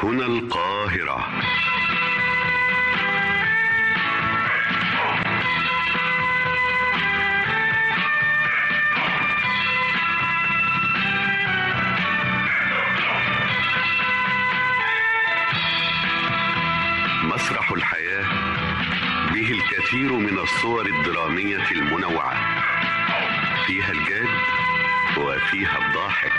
هنا القاهرة. مسرح الحياة به الكثير من الصور الدرامية المنوعة، فيها الجاد وفيها الضاحك.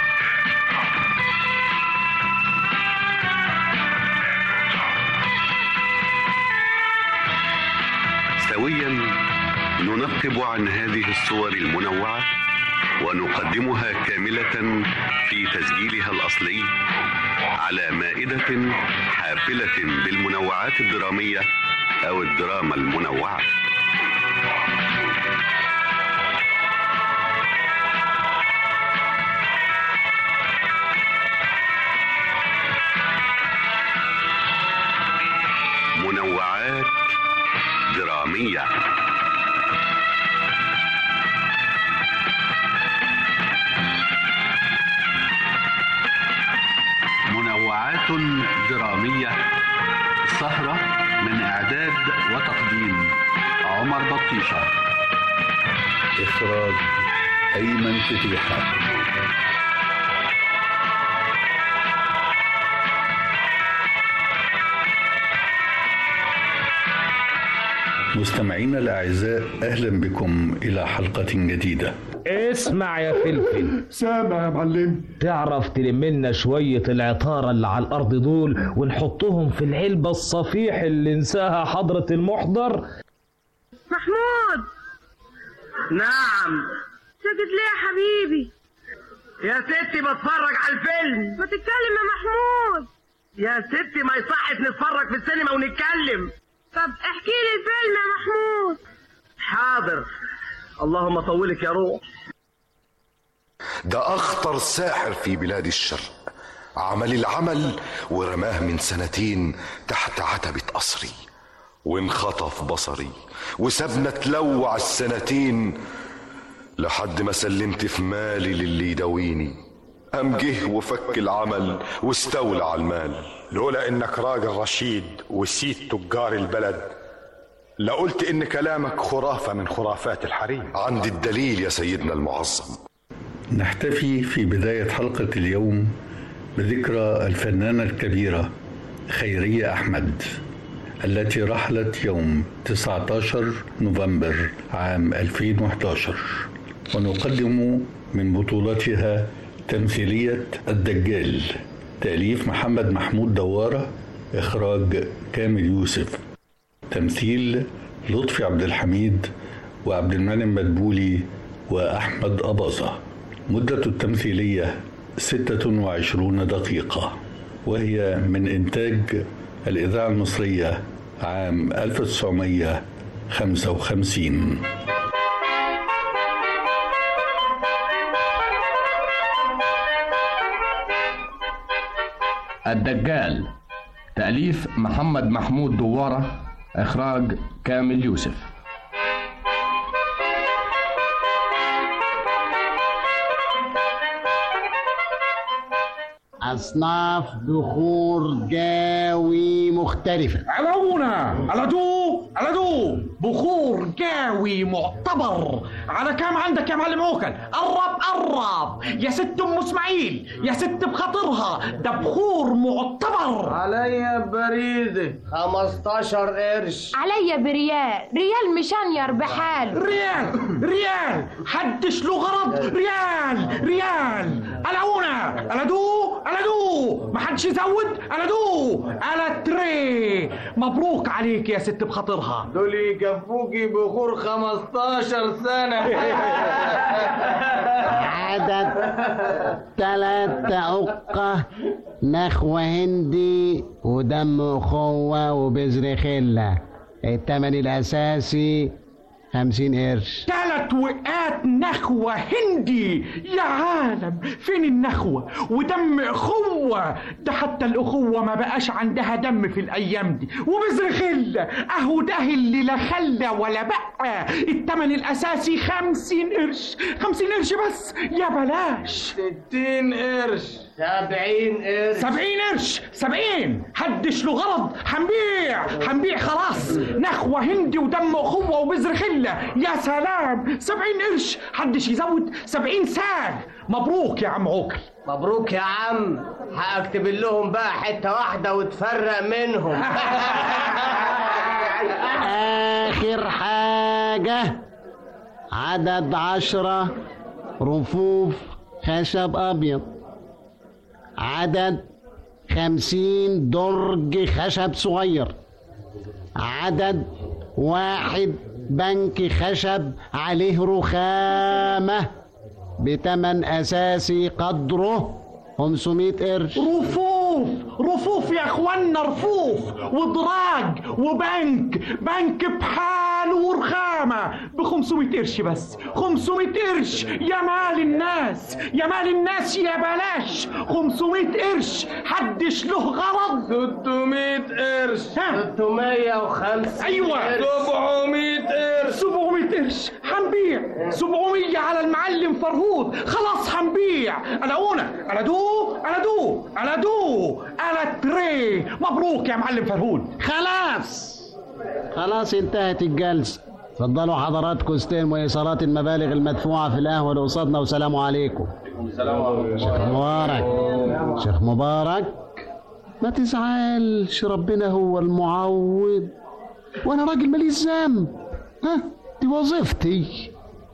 سويا ننقب عن هذه الصور المنوعة ونقدمها كاملة في تسجيلها الأصلي على مائدة حافلة بالمنوعات الدرامية أو الدراما المنوعة. منوعات درامية. منوعات درامية، سهرة من إعداد وتقديم عمر بطيشة، إخراج أيمن فتيحة. مستمعينا الأعزاء، أهلا بكم إلى حلقة جديدة. اسمع يا فلفل. سامع يا معلم. تعرف تلم لنا شوية العطارة اللي على الأرض دول ونحطهم في العلبة الصفيح اللي نساها حضرة المحضر؟ محمود. نعم. سكت ليه يا حبيبي؟ يا ستي بتفرج على الفيلم. ما تتكلم يا محمود. يا ستي ما يصحش نتفرج في السينما ونتكلم. طب احكي لي الفيلم يا محمود. حاضر. اللهم طولك يا روح. ده أخطر ساحر في بلاد الشرق، عمل العمل ورماه من 2 سنين تحت عتبة قصري، وانخطف بصري وسابنا تلوع 2 سنين لحد ما سلمت في مالي للي يداويني. قام جه وفك العمل واستولى على المال. لولا انك راجل رشيد وسيد تجار البلد لقلت ان كلامك خرافة من خرافات الحريم. عندي الدليل يا سيدنا المعظم. نحتفي في بداية حلقة اليوم بذكرى الفنانة الكبيرة خيرية أحمد التي رحلت يوم 19 نوفمبر عام 2011، ونقدم من بطولتها تمثيلية الدجال، تأليف محمد محمود دوارة، إخراج كامل يوسف، تمثيل لطفي عبد الحميد وعبد المنعم مدبولي وأحمد أباظة. مدة التمثيلية 26 دقيقة، وهي من إنتاج الإذاعة المصرية عام 1955. الدجال، تأليف محمد محمود دوارة، إخراج كامل يوسف. أصناف بخور جاوي مختلفة. على دو بخور جاوي معتبر. على كام عندك يا معلم عوكل؟ قرب يا ست ام اسماعيل، يا ست بخاطرها، ده بخور معتبر. عليا بريدة 15 قرش. عليا ريال مشانير بحال. ريال حدش له غرض. ريال على دو محدش يزود. على تري. مبروك عليك يا ست بخاطرها. دول يكفوكي بخور 15 سنة. عدد 3 عقة، نخوة هندي ودم أخوة وبذر خلة. الثمن الأساسي 50 قرش. 3 وقات نخوة هندي. يا عالم، فين النخوة ودم أخوة؟ ده حتى الأخوة ما بقاش عندها دم في الأيام دي. وبذر خلة أهو ده اللي لا خلى ولا بقى. التمن الأساسي 50 قرش. 50 قرش بس، يا بلاش. 60 قرش. 70 قرش. 70 قرش 70. حدش له غرض. هنبيع خلاص. نخوة هندي ودم أخوة وبذر خلة. يا سلام 70 قرش. حدش يزود 70 ساغ. مبروك يا عم عوكل. مبروك يا عم. هأكتب لهم بقى حتة واحدة وتفرق منهم. آخر حاجة، عدد 10 رفوف خشب أبيض، عدد 50 درج خشب صغير، عدد 1 بنك خشب عليه رخامة بتمن أساسي قدره 500 قرش. رفوف يا اخوانا، رفوف ودراج بنك بحاله ورخامة ب500 قرش بس. 500 قرش يا مال الناس يا بلاش. 500 قرش. حدش له غرض. 600 قرش. 605. ايوه 700 قرش. 700 قرش. هنبيع 700 على المعلم فرهود. خلاص هنبيع. على دو على تري. مبروك يا معلم فرهود. خلاص انتهت الجلسة. اتفضلوا حضراتكم استلموا ايصالات المبالغ المدفوعة في القهوة اللي قصادنا، وسلام عليكم. شيخ مبارك ما تزعلش، ربنا هو المعوض وانا راجل ماليش ذنب. دي وظيفتي.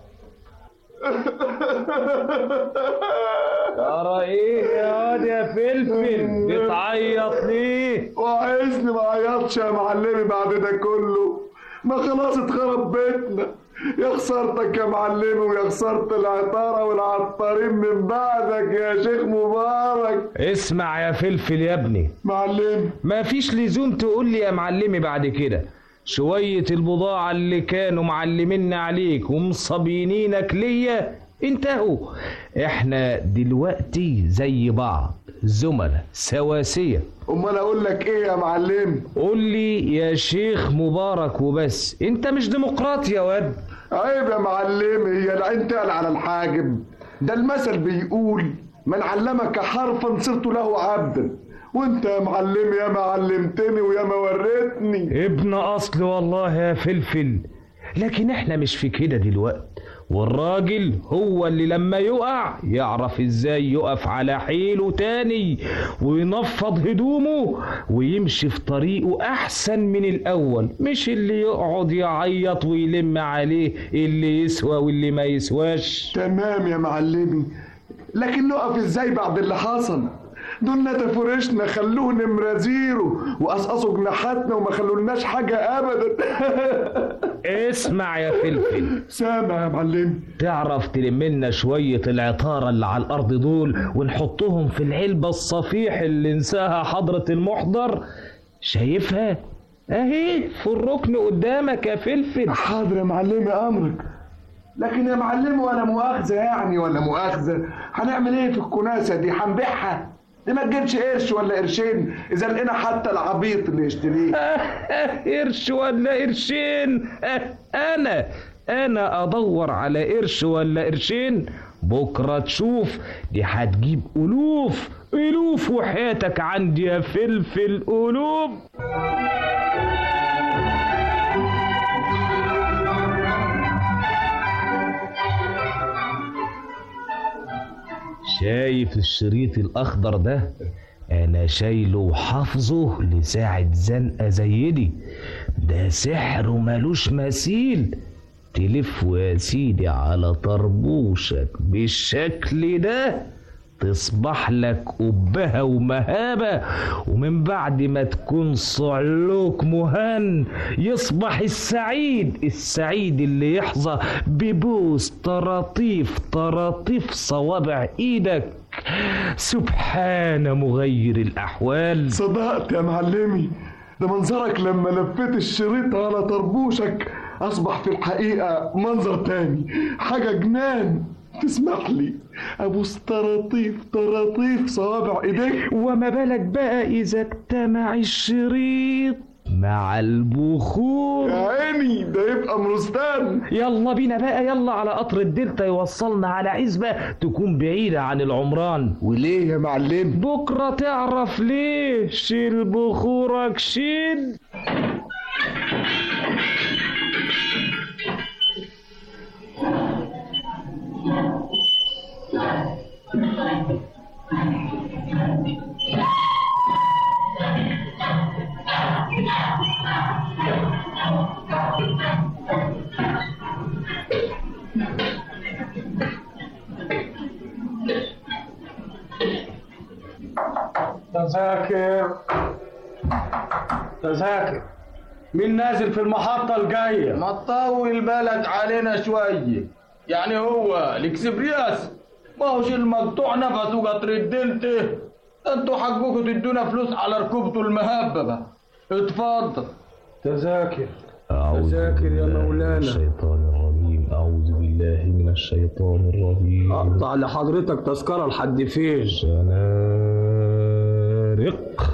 ترى ايه يا واد يا فلفل بتعيط ليه؟ وعايزني ما عيطش يا معلمي بعد ده كله؟ ما خلاص اتخرب بيتنا. يا خسارتك يا معلمي ويا خسارة العطارة والعطارين من بعدك يا شيخ مبارك. اسمع يا فلفل يا ابني معلمي، ما فيش لزوم تقول لي يا معلمي بعد كده. شوية البضاعة اللي كانوا معلمين عليك ومصابينينك ليا انتهوا. احنا دلوقتي زي بعض، زملاء سواسية. امال اقول لك ايه يا معلم؟ قول لي يا شيخ مبارك وبس. انت مش ديمقراطي يا واد. عيب يا معلمي، هي العين تقل على الحاجب. ده المثل بيقول من علمك حرفا صرت له عبدا. وانت يا معلم يا ما علمتني ويا ما وريتني. ابن اصل والله يا فلفل، لكن احنا مش في كده دلوقتي. والراجل هو اللي لما يقع يعرف ازاي يقف على حيله تاني وينفض هدومه ويمشي في طريقه احسن من الاول، مش اللي يقعد يعيط ويلم عليه اللي يسوى واللي ما يسواش. تمام يا معلمي، لكن نقف ازاي بعد اللي حصل؟ دول نتفرشنا، خلوه نمرة 0 وقصقصوا جناحاتنا وما خلولناش حاجة ابدا. اسمع يا فلفل. سامع يا معلم. تعرف تلم لنا شوية العطارة اللي على الارض دول ونحطهم في العلبة الصفيح اللي نساها حضرة المحضر؟ شايفها اهي في الركن قدامك يا فلفل. حاضر يا معلمي امرك. لكن يا معلم ولا مؤاخذة ولا مؤاخذة، هنعمل ايه في الكناسة دي؟ هنبيعها؟ دي ما تجيبش قرش ولا قرشين اذا لقينا حتى العبيط اللي يشتريه. قرش ولا قرشين؟ انا ادور على قرش ولا قرشين؟ بكره تشوف. دي هتجيب الوف وحياتك عندي يا فلفل قلوب. شايف الشريط الاخضر ده؟ انا شايله وحافظه لساعة زنقة زي دي. ده سحر ومالوش مثيل. تلف يا سيدي على طربوشك بالشكل ده تصبح لك أبهة ومهابة، ومن بعد ما تكون صعلوك مهان يصبح السعيد اللي يحظى ببوس طراطيف صوابع ايدك. سبحان مغير الأحوال. صدقت يا معلمي، ده منظرك لما لفيت الشريط على طربوشك أصبح في الحقيقة منظر تاني، حاجة جنان. تسمح لي أبوس طراطيف صوابع إيديك؟ وما بالك بقى إذا اجتمع الشريط مع البخور. يا عيني ده يبقى مرستان. يلا بينا بقى، يلا على قطر الدلتا يوصلنا على عزبة تكون بعيدة عن العمران. وليه يا معلم؟ بكرة تعرف ليه. شيل بخورك شيل. تذاكر مين نازل في المحطة الجاية؟ ما تطول بالك علينا شوية. يعني هو الاكسبرياس ما هوش المقطوع نفسه قطر الدلتا. انتوا حقكم تدونا فلوس على ركوبته المهببة. اتفضل. تذاكر يا مولانا. الشيطان الرجيم. أعوذ بالله من الشيطان الرجيم. أقطع لحضرتك تذكرة لحد فين؟ شنارق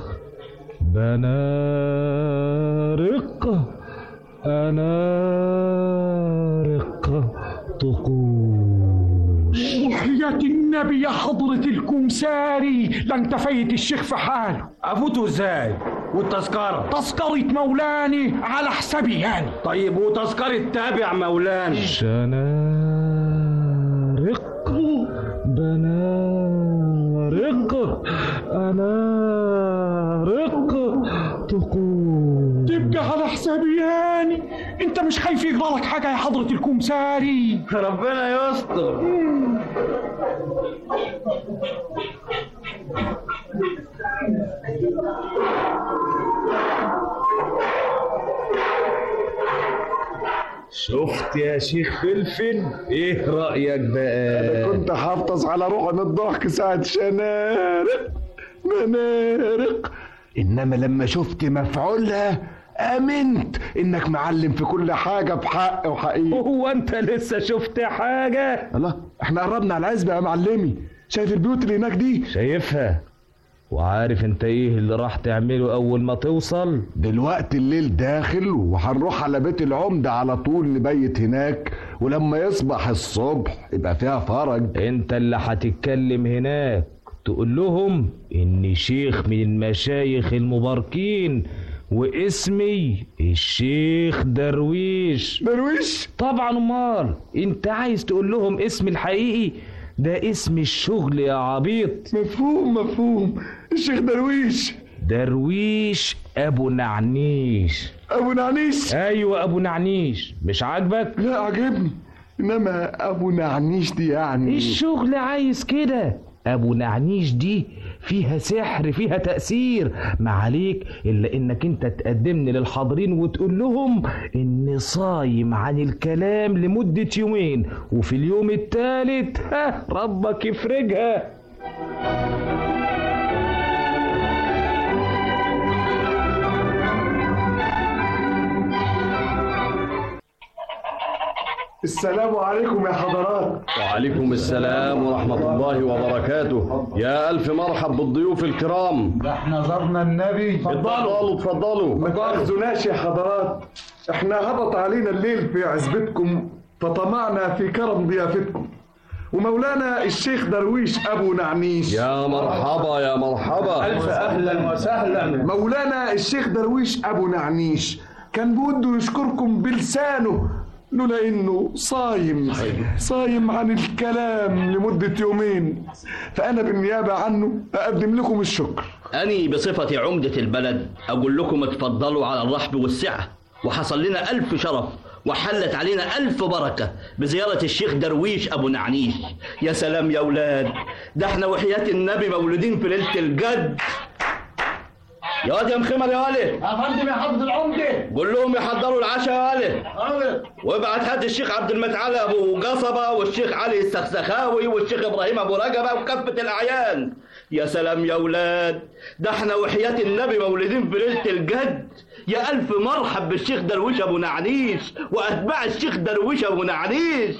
بنارق أنارق طقوش. وحياة النبي يا حضرة الكمساري لن فايت الشيخ في حاله. أفوته ازاي؟ والتذكرة؟ تذكرة مولاني على حسابي يعني. طيب وتذكرة تابع مولاني؟ شنارق بنارق أنارق طقوش. تبقى على حسابي يعني. انت مش خايف يجرالك حاجة يا حضرة الكمساري؟ ربنا يستر. شفت يا شيخ فلفل؟ ايه رأيك بقى؟ انا كنت حافظ على روحي من الضحك ساعة شنارق منارق، انما لما شفت مفعولها امنت انك معلم في كل حاجة بحق وحقيقة. هو انت لسه شفت حاجة؟ الله، احنا قربنا على العزبة يا معلمي. شايف البيوت اللي هناك دي؟ شايفها. وعارف انت ايه اللي راح تعمله اول ما توصل؟ دلوقتي الليل داخل وهنروح على بيت العمدة على طول نبيت هناك، ولما يصبح الصبح يبقى فيها فرج. انت اللي هتتكلم هناك تقول لهم اني شيخ من المشايخ المباركين واسمي الشيخ درويش. درويش؟ طبعا. امال انت عايز تقول لهم اسمي الحقيقي؟ ده اسم الشغل يا عبيط. مفهوم. الشيخ درويش. درويش ابو نعنيش. ابو نعنيش؟ ايوه ابو نعنيش. مش عاجبك؟ لا عجبني، انما ابو نعنيش دي يعني الشغل عايز كده. ابو نعنيش دي فيها سحر، فيها تأثير. ما عليك الا انك انت تقدمني للحاضرين وتقول لهم اني صايم عن الكلام لمدة يومين، وفي اليوم الثالث ربك يفرجها. السلام عليكم يا حضرات. وعليكم السلام ورحمة الله وبركاته. يا ألف مرحب بالضيوف الكرام. ده احنا زرنا النبي. اتفضلوا. ما تأخذوناش يا حضرات، احنا هبط علينا الليل في عزبتكم فطمعنا في كرم ضيافتكم، ومولانا الشيخ درويش ابو نعنيش. يا مرحبا. ألف أهلا وسهلا. مولانا الشيخ درويش ابو نعنيش كان بوده يشكركم بلسانه، لولا انه صايم عن الكلام لمدة يومين، فانا بالنيابة عنه اقدم لكم الشكر. أني بصفتي عمدة البلد أقول لكم اتفضلوا على الرحب والسعة، وحصل لنا ألف شرف وحلت علينا ألف بركة بزيارة الشيخ درويش أبو نعنيش. يا سلام يا أولاد، ده احنا وحياة النبي مولودين في ليلة الجد. يا واد يا مخمر يا ولد. يا فندم يا حافظ العمدة. قول لهم يحضروا العشاء يا ولد. وابعت هات الشيخ عبد المتعال ابو قصبه والشيخ علي السخسخاوي والشيخ ابراهيم ابو رجبه وكافه الاعيان. يا سلام يا اولاد، ده احنا وحياة النبي مولودين في ليله الجد. يا الف مرحب بالشيخ درويش ابو نعنيش واتباع الشيخ درويش ابو نعنيش.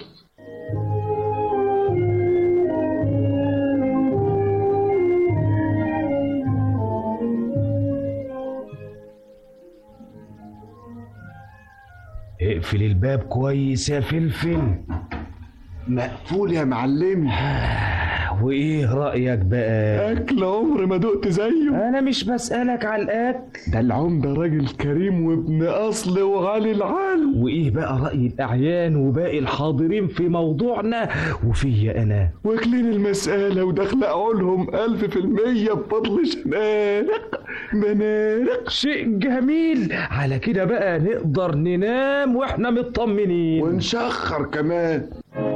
اقفل الباب كويس يا فلفل. مقفول يا معلمي. وايه رأيك بقى؟ اكل عمر ما دقت زيه. انا مش بسألك على الاكل، ده العمدة راجل كريم وابن اصل وعلي العال. وايه بقى رأي الاعيان وباقي الحاضرين في موضوعنا وفيا انا؟ واكلين المسألة وداخل عقولهم 1000% بفضل شنانق منارق. شيء جميل. على كده بقى نقدر ننام واحنا مطمنين ونشخر كمان.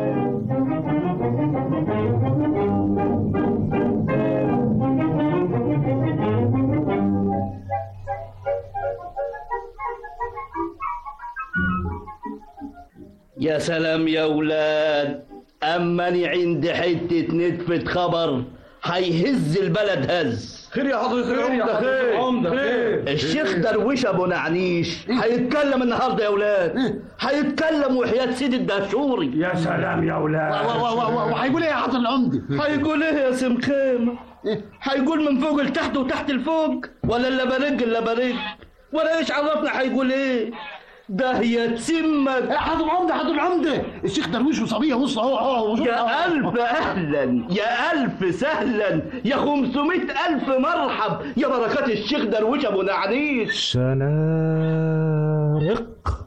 يا سلام يا ولاد، أماني عندي حتة نتفة خبر هيهز البلد هز. خير يا حضرة العمدة. خير. الشيخ درويش أبو نعنيش هيتكلم النهارده يا ولاد، هيتكلم وحياة سيد الدهشوري. يا سلام يا ولاد. وهيقول ايه يا حضرة العمدة؟ هيقول ايه يا سمخيمة؟ هيقول من فوق لتحت وتحت لفوق، ولا اللبرج ولا ايش عرفنا هيقول ايه؟ ده يتسمك. حضر العمدة الشيخ درويش وصبيه بص اهو. يا ألف أهلا، يا ألف سهلا، يا 500,000 مرحب، يا بركات الشيخ درويش أبو نعنيش. شنارق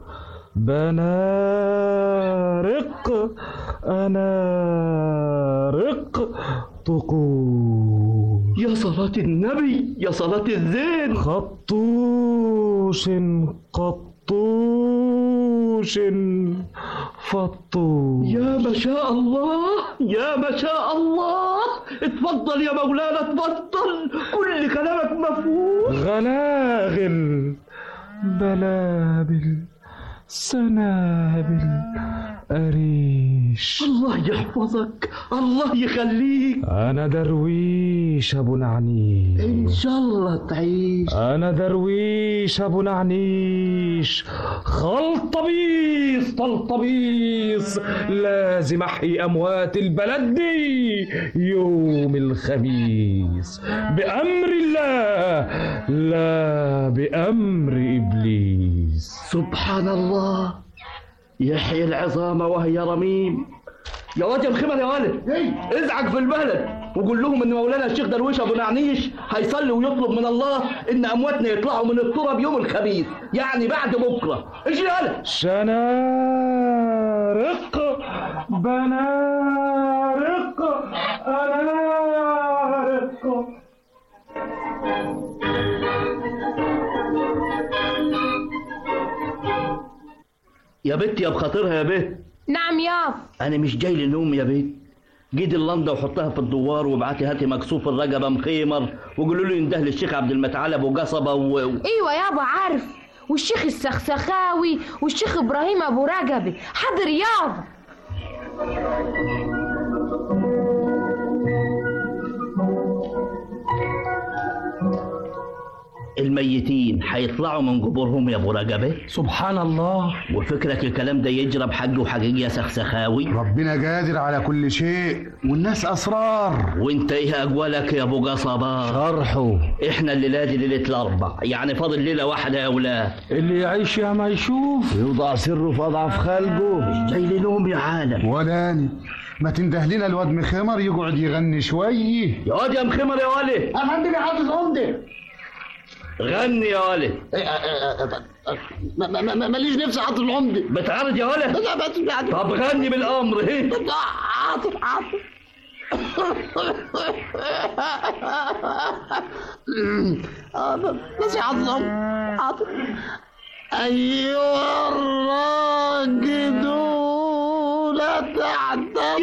بنارق أنارق طقوس. يا صلاة النبي، يا صلاة الزين. خطوش قطوش فطوش. يا ما شاء الله، يا ما شاء الله. اتفضل يا مولانا اتفضل، كل كلامك مفهوم. غلاغل بلابل سنابل أريش. الله يحفظك، الله يخليك. أنا درويش أبو نعنيش. إن شاء الله تعيش. أنا درويش أبو نعنيش. خلطبيص طلطبيص، لازم أحيي أموات البلد دي يوم الخميس بأمر الله لا بأمر إبليس. سبحان الله، يحيي العظام وهي رميم. يا واد يا مخمر يا ولد، ازعج في البلد وقول لهم ان مولانا الشيخ درويش ابو نعنيش هيصلي ويطلب من الله ان امواتنا يطلعوا من التراب يوم الخميس، يعني بعد بكره. ايش يا ولد؟ شنارق بنارق أنارق. يا بنت يا بخاطرها يا بنت. نعم يابا. انا مش جاي للنوم يا بنت. جيد اللنده وحطها في الدوار وابعتي هاتي مكسوف الرقبه مخيمر وقولوا له ينده للشيخ عبد المتعال ابو قصبه ايوه يابا عارف، والشيخ السخسخاوي والشيخ ابراهيم ابو رجبي. حاضر يابا. الميتين هيطلعوا من قبورهم يا ابو رجبه. سبحان الله. وفكرك الكلام ده يجرى بحق وحقيقي يا سخسخاوي؟ ربنا قادر على كل شيء والناس اسرار. وانت ايه اقوالك يا ابو قصبه؟ شرحه. احنا الليله دي ليله الاربع، يعني فاضل ليله واحده يا اولاد. اللي يعيش يا ما يشوف. يوضع سره في اضعف خلقه. مش جاي لهم يا عالم. ولاني ما تنده لنا الواد مخمر يقعد يغني شويه. يا واد يا مخمر يا ولد. افندم يا حضرة العمدة. غني يا ولد. ماليش نفس حضرة العمدة. بتعرض يا ولد؟ طب غني بالامر. ايه حاضر. بس يا حضرة العمدة. حاضر. ايها الراقدون تحت.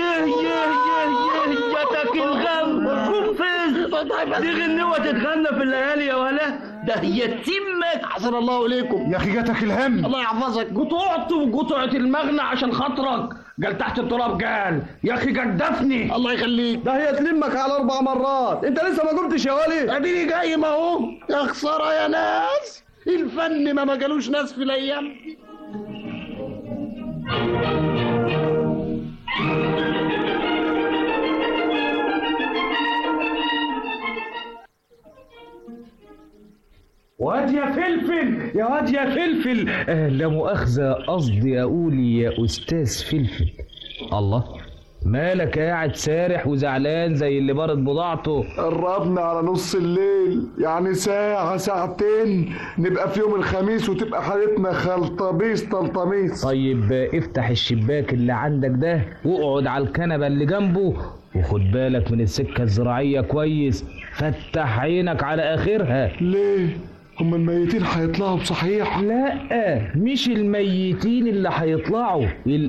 ياتك الغم قنفذ. دي غنوة تتغنى في الليالي يا ولا، ده هي تسمك. حسن الله اليكم يا اخي جاتك الهم. الله يحفظك. قطعة المغنى عشان خاطرك. قال تحت التراب قال يا اخي جدفني. الله يخليك. ده هي تلمك على 4 مرات. انت لسه ما قمتش يا ولي. اديني جاي ما هو. يا خساره يا ناس، الفن ما جالوش ناس في الايام دي. واد يا فلفل، يا واد يا فلفل. لا مؤاخذة، قصدي أقول يا أستاذ فلفل. الله، مالك قاعد سارح وزعلان زي اللي بارد بضاعته؟ قربنا على نص الليل، يعني ساعة ساعتين نبقى في يوم الخميس وتبقى حالتنا خلطبيس طلطميس. طيب افتح الشباك اللي عندك ده واقعد على الكنبة اللي جنبه وخد بالك من السكة الزراعية كويس، فتح عينك على آخرها. ليه؟ هم الميتين هيطلعوا بصحيح؟ لا، مش الميتين اللي هيطلعوا،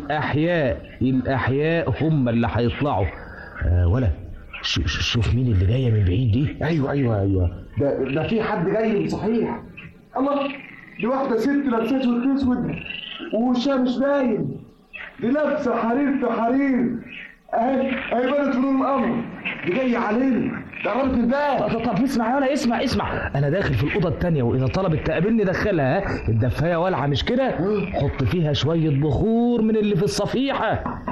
الأحياء هم اللي هيطلعوا. ولا شوف مين اللي جاية من بعيد دي. ايوه ده في حد جاي صحيح. الله، دي واحدة ست لابسة اسود ووشها مش باين، دي لابسة حرير في حرير، اهي بانت في نور القمر، دي جاية علينا، ده قربت الباب. طب اسمع يا ولا، اسمع، انا داخل في الأوضة التانية وإذا طلبت تقابلني دخلها. الدفاية والعة مش كده؟ حط فيها شوية بخور من اللي في الصفيحة.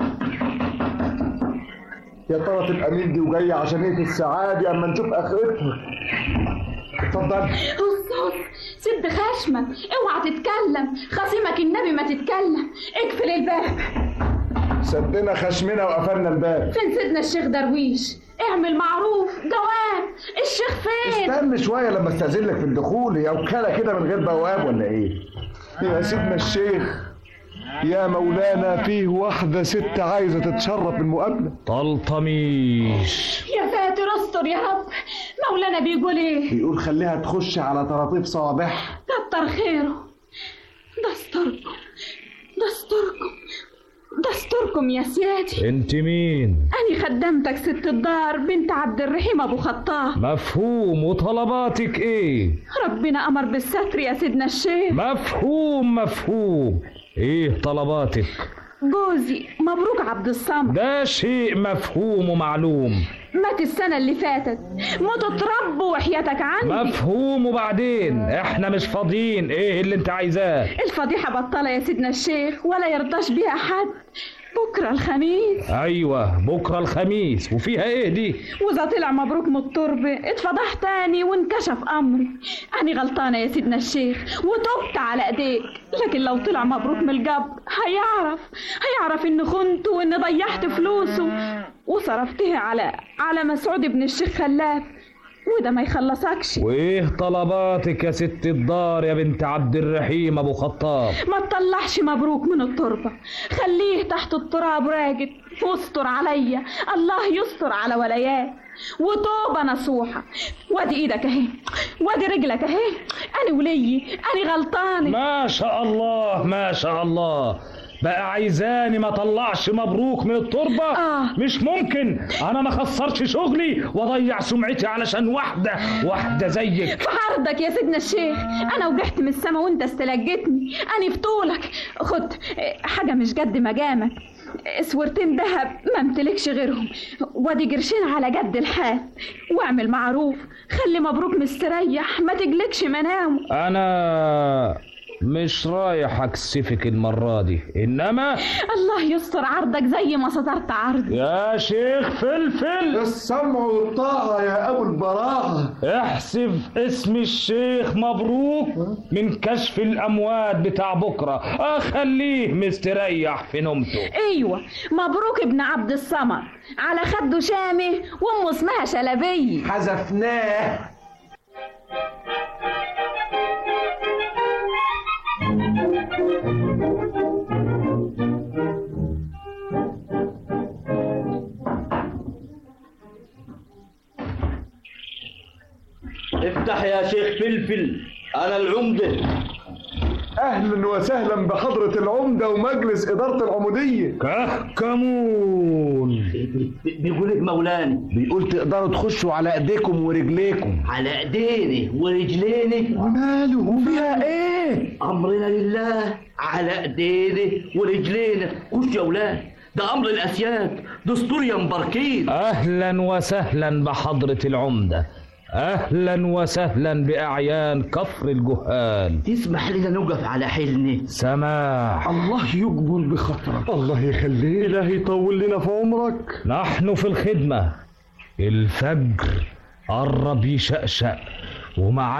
يا ترى تبقى مين دي وجاية عشان ايه في الساعة دي اما نشوف اخرتها؟ اتفضل. سد خشمك، اوعى تتكلم، خصيمك النبي ما تتكلم، اقفل الباب. سدنا خشمنا وقفلنا الباب. فين سيدنا الشيخ درويش؟ اعمل معروف، جواب، الشيخ فين؟ استنى شوية لما استأذن لك في الدخول، هي وكالة كده من غير بواب ولا ايه؟ يا سيدنا الشيخ، يا مولانا فيه واحدة ست عايزة تتشرف بالمقابلة. طلطميش. يا ساتر استر يا رب، مولانا بيقول ايه؟ بيقول خليها تخش على طراطيف صوابعها. كتر خيره. دستوركم يا سيادي. انت مين؟ أنا خدمتك ست الدار بنت عبد الرحيم أبو خطاب. مفهوم. وطلباتك ايه؟ ربنا أمر بالستر يا سيدنا الشيخ. مفهوم. ايه طلباتك؟ جوزي مبروك عبد الصمد. ده شيء مفهوم ومعلوم. مات السنة اللي فاتت، موت اتربوا وحياتك عندي. مفهوم. وبعدين احنا مش فاضيين، ايه اللي انت عايزاه؟ الفضيحة بطلة يا سيدنا الشيخ ولا يرضاش بيها حد. بكرة الخميس. ايوه بكرة الخميس، وفيها ايه دي؟ وإذا طلع مبروك من التربة اتفضح تاني وانكشف امري. أنا غلطانة يا سيدنا الشيخ وتوبت على ايديك، لكن لو طلع مبروك من القبر هيعرف ان خنته وان ضيعت فلوسه وصرفتها على مسعود بن الشيخ خلاف، وده ما يخلصكش. وايه طلباتك يا ست الدار يا بنت عبد الرحيم ابو خطاب؟ ما تطلعش مبروك من التربة، خليه تحت التراب راجد واستر عليا، الله يستر على ولايات، وتوبة نصوحة. وادي ايدك اهي، وادي رجلك اهي، انا وليي، انا غلطانة. ما شاء الله. بقى عايزاني ما طلعش مبروك من التربة؟ مش ممكن، انا ما خسرش شغلي واضيع سمعتي علشان واحدة زيك. في عرضك يا سيدنا الشيخ، انا وجحت من السما وانت استلجتني، انا في طولك. خد حاجة مش قد مجامك، سورتين دهب ما امتلكش غيرهم، وادي قرشين على قد الحال، واعمل معروف، خلي مبروك مستريح، ما تجلكش منامه. انا مش رايح اكسفك المرة دي، انما الله يستر عرضك زي ما سترت عرضي. يا شيخ فلفل، السمع والطاعة يا ابو البراعة. احسب اسم الشيخ مبروك من كشف الاموات بتاع بكرة، اخليه مستريح في نومته. ايوه مبروك ابن عبد الصمد، على خده شامه وامه اسمها شلبية. حذفناه. افتح يا شيخ فلفل، انا العمدة. اهلا وسهلا بحضرة العمدة ومجلس ادارة العمودية. كهكمون. بيقول ايه مولانا؟ بيقول تقدروا تخشوا على ايديكم ورجليكم. على ايدينا ورجلينا؟ وماله وفيها ايه؟ امرنا لله، على ايدينا ورجلينا. خش يا ولاد، ده امر الاسياد، دستور يا مباركين. اهلا وسهلا بحضرة العمدة، اهلا وسهلا باعيان كفر الجهال. تسمح لنا نقف على حيلنا؟ سماح. الله يقبل بخاطرك. الله يخليه، الله يطول لنا في عمرك. نحن في الخدمة. الفجر قرب يشقشق ومع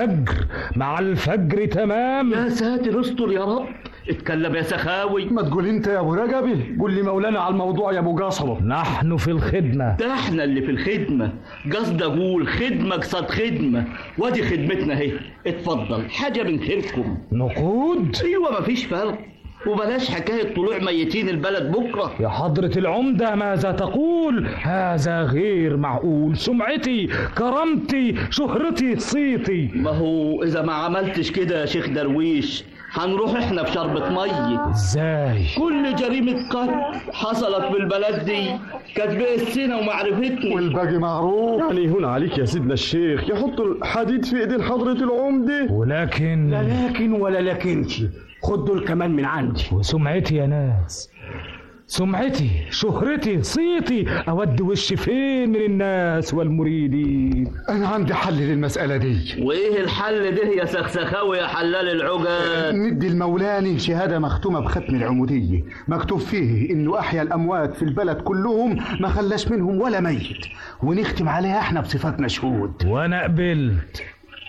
الفجر تمام. يا ساتر استر يا رب. اتكلم يا سخاوي. ما تقول انت يا ابو رجبي، قول لي مولانا على الموضوع يا ابو قصبه. نحن في الخدمه. ده احنا اللي في الخدمه، قصد اقول خدمه قصاد خدمه، وادي خدمتنا اهي. اتفضل حاجه من خيركم. نقود؟ ايوه مفيش فرق، وبلاش حكايه طلوع ميتين البلد بكره. يا حضره العمده ماذا تقول؟ هذا غير معقول. سمعتي، كرامتي، شهرتي، صيتي. ما هو اذا ما عملتش كده يا شيخ درويش هنروح احنا بشربة مية. ازاي؟ كل جريمة قتل حصلت في البلد دي كانت باسنا ومعرفتنا، والباقي معروف. يعني هنا عليك يا سيدنا الشيخ يحطوا الحديد في ايدين حضرة العمدة. ولكن لا لكن ولا لكنش، خد دول كمان من عندي. وسمعتي يا ناس، سمعتي، شهرتي، صيتي، اود وشي فين من الناس والمريدين. انا عندي حل للمسألة دي. وايه الحل ده يا سخسخاوي يا حلال العقد؟ ندي المولاني شهادة مختومة بختم العمودية، مكتوب فيه انه احيا الاموات في البلد كلهم، ما خلاش منهم ولا ميت، ونختم عليها احنا بصفتنا شهود. وانا قبلت.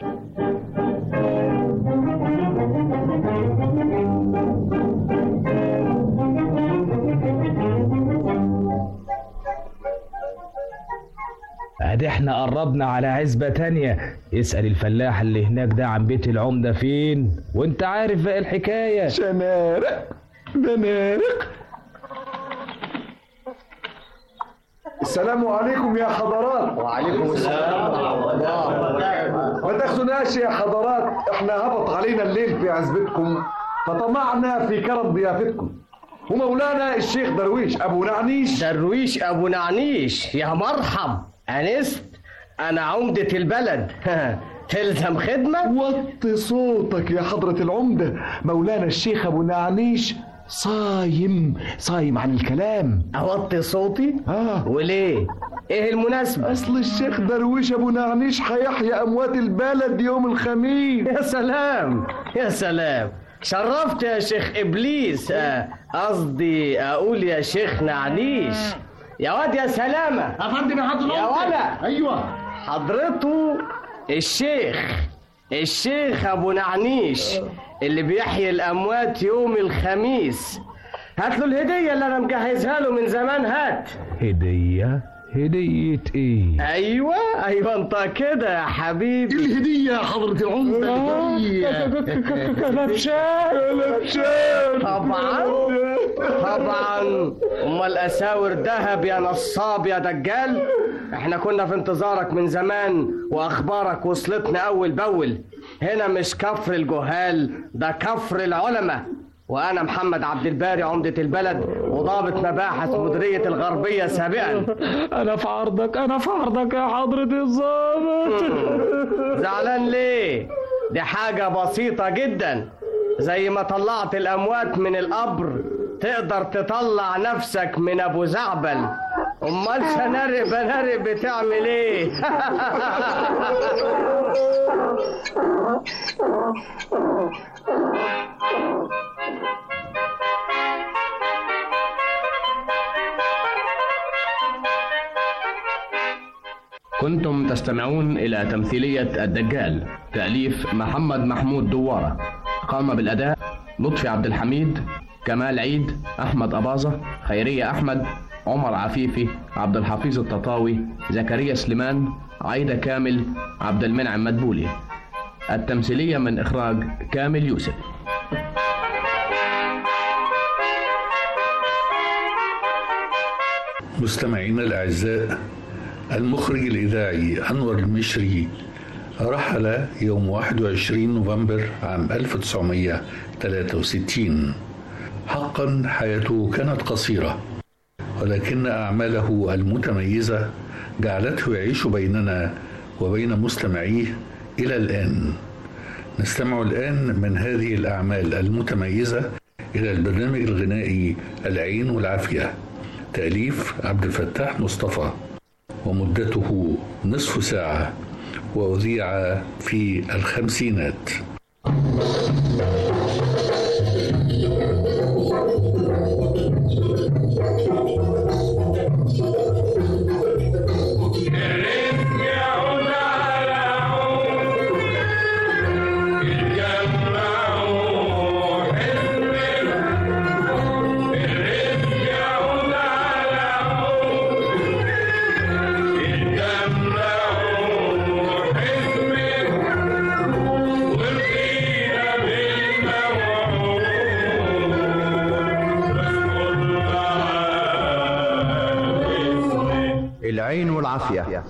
ادي احنا قربنا على عزبة تانية. اسأل الفلاح اللي هناك ده عن بيت العمدة فين، وانت عارف بقى الحكاية. شمارق بنارق. السلام عليكم يا حضرات. وعليكم السلام ورحمة الله. ما تاخذوناش يا حضرات، احنا هبط علينا الليل في عزبتكم فطمعنا في كرم ضيافتكم، ومولانا الشيخ درويش ابو نعنيش. درويش ابو نعنيش، يا مرحب. انست، انا عمدة البلد. تلزم خدمة. وطي صوتك يا حضرة العمدة، مولانا الشيخ ابو نعنيش صايم عن الكلام. اوطي صوتي؟ وليه؟ ايه المناسبة؟ اصل الشيخ درويش ابو نعنيش هيحيى اموات البلد يوم الخميس. يا سلام يا سلام، شرفت يا شيخ ابليس. قصدي اقول يا شيخ نعنيش. يا واد يا سلامة. افندم يا حضرة يا ولا. ايوه حضرته الشيخ ابو نعنيش اللي بيحيي الاموات يوم الخميس. هات له الهدية اللي انا مجهزها له من زمان. هات. هدية ايه؟ ايوه انت كده يا حبيبي. الهدية يا حضرة العمدة. كلبشان. طبعا امال اساور دهب يا نصاب يا دجال. احنا كنا في انتظارك من زمان، واخبارك وصلتنا اول باول. هنا مش كفر الجهال، ده كفر العلماء. وانا محمد عبد الباري عمدة البلد وضابط مباحث مديرية الغربية سابقا. انا في عرضك يا حضرة الضابط. زعلان ليه؟ دي حاجة بسيطة جدا. زي ما طلعت الاموات من القبر تقدر تطلع نفسك من ابو زعبل. امال سنرب بتعمل ايه؟ كنتم تستمعون إلى تمثيلية الدجال، تأليف محمد محمود دوارة. قام بالأداء لطفي عبد الحميد، كمال عيد، أحمد أباظة، خيرية أحمد، عمر عفيفي، عبد الحفيظ التطاوي، زكريا سليمان، عايدة كامل، عبد المنعم مدبولي. التمثيلية من إخراج كامل يوسف. مستمعينا الأعزاء، المخرج الإذاعي أنور المشري رحل يوم 21 نوفمبر عام 1963. حقا حياته كانت قصيرة، ولكن أعماله المتميزة جعلته يعيش بيننا وبين مستمعيه إلى الآن. نستمع الآن من هذه الأعمال المتميزة إلى البرنامج الغنائي العين والعافية، تأليف عبد الفتاح مصطفى، ومدته نصف ساعة، وأذيع في الخمسينات. والعافية.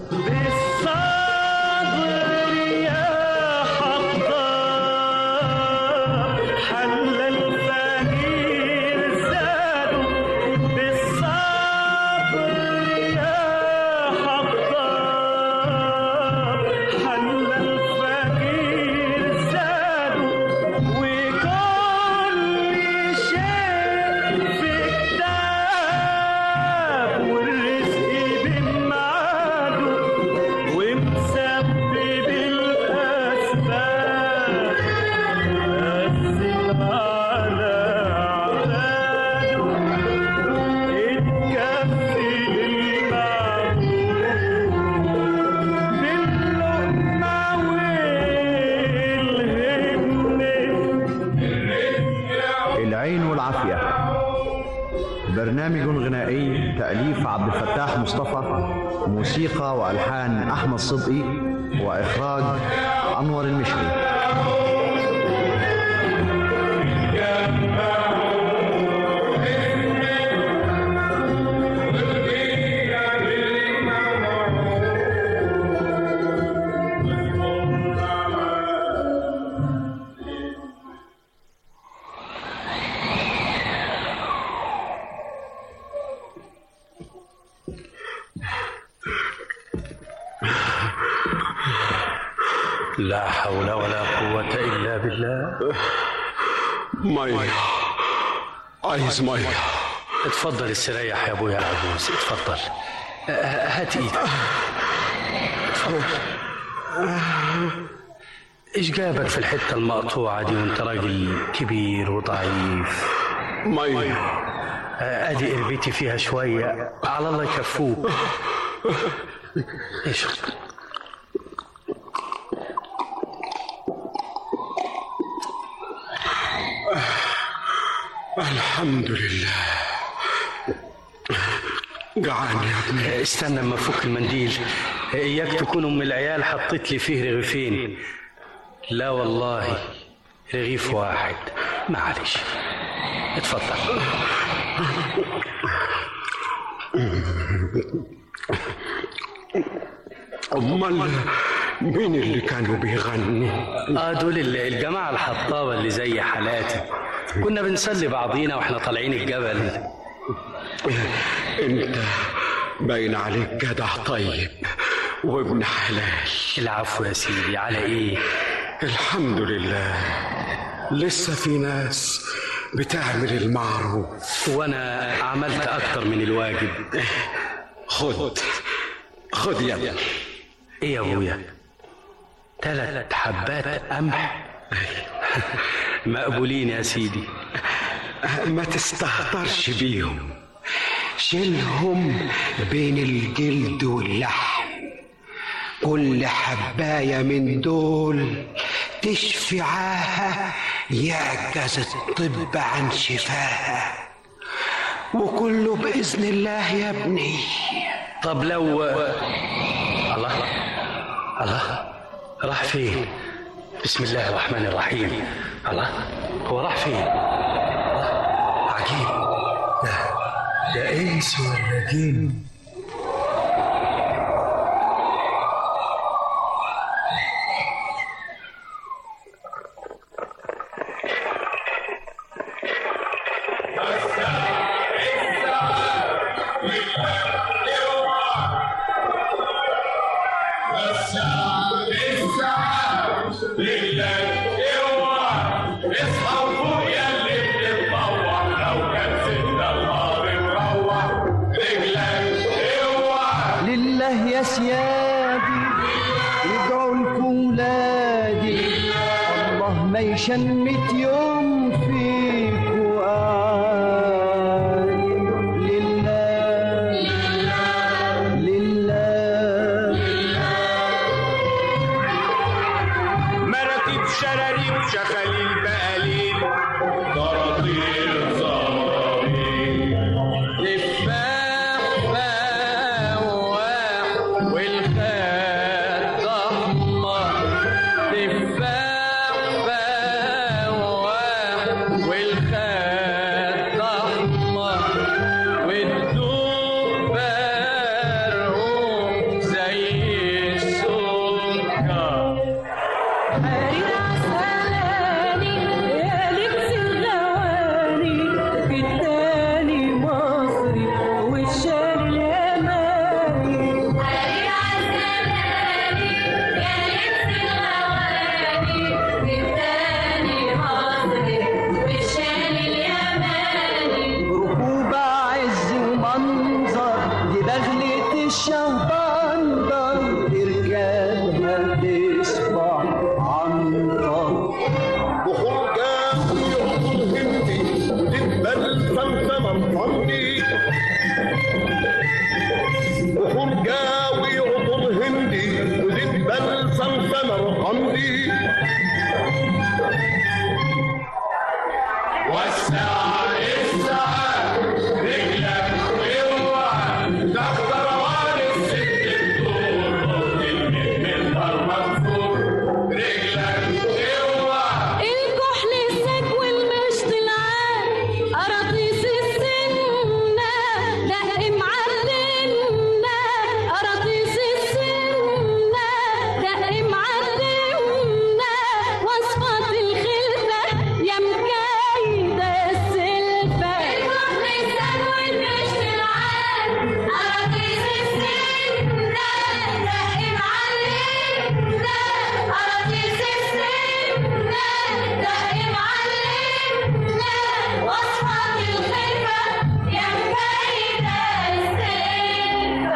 برنامج غنائي تأليف عبد الفتاح مصطفى، موسيقى وألحان أحمد صدقي، وإخراج أنور المشري. لا حول ولا قوة إلا بالله. مية، عايز مية. اتفضل استريح يا ابويا العجوز، اتفضل. هات ايدك. اتفضل. ايش جابك في الحتة المقطوعة دي وانت راجل كبير وضعيف؟ مية. ادي قربتي فيها شوية، على الله يكفوك. اشرب. الحمد لله. جعان يا ابني. استنى اما افك المنديل. اياك تكون ام العيال حطيت لي فيه رغيفين. لا والله رغيف واحد، معلش. اتفضل. امال مين اللي كانوا بيغنوا؟ دول الجماعة الحطابة اللي زي حالاتي. كنا بنسلي بعضينا واحنا طالعين الجبل. انت باين عليك جدع طيب وابن حلال. العفو يا سيدي. على ايه؟ الحمد لله. لسه في ناس بتعمل المعروف، وانا عملت اكتر من الواجب. خد يا ابني. ايه يا ابويا؟ 3 حبات قمح. مقبولين يا سيدي. ما تستهترش بيهم، شيلهم بين الجلد واللحم. كل حباية من دول تشفي عاهة يعجز الطب عن شفاها، وكله بإذن الله يا ابني. طب لو الله راح فين؟ بسم الله الرحمن الرحيم. الله، هو راح فين؟ عجيب. ده انس ولا جن؟ لله يا سيادي يدعوا لكم ولادي، الله ما يشمت يوم فيكوا قاعد. لله لله مراتب شراريب شخاليل بقاليل ضراطير زرابيل لفاح فواح والخد احمر. لفاح فواح والخد احمر والدوب برقوق وخرجاوي عطر هندي ودبة الفمفمة الرملي وخرجاوي عطر هندي ودبة الفمفمة الرملي والساعة الساعة رجلك اوعى تختار وعلى الست الدور وتلمس منها المنصور رجلك اوعى الكحل السك والمشط العال قراطيس السنة دق معلمنا قراطيس السنة دق معلمنا وصفات الخلفة يا مكايدة السلفة الكحل السك والمشط العال قراطيس السنة دق معلمنا قراطيس السنة دق معلمنا وصفات الخلفة يا مكايدة السلفة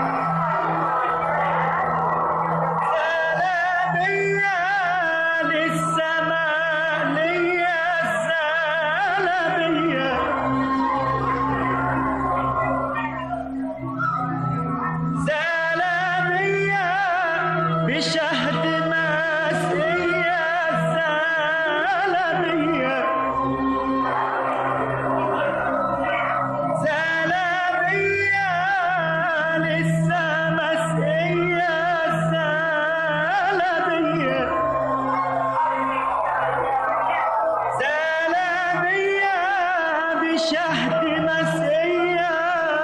سلامية بشهد مسية سلامية سلامية لسه مسية سلامية سلامية بشهد مسية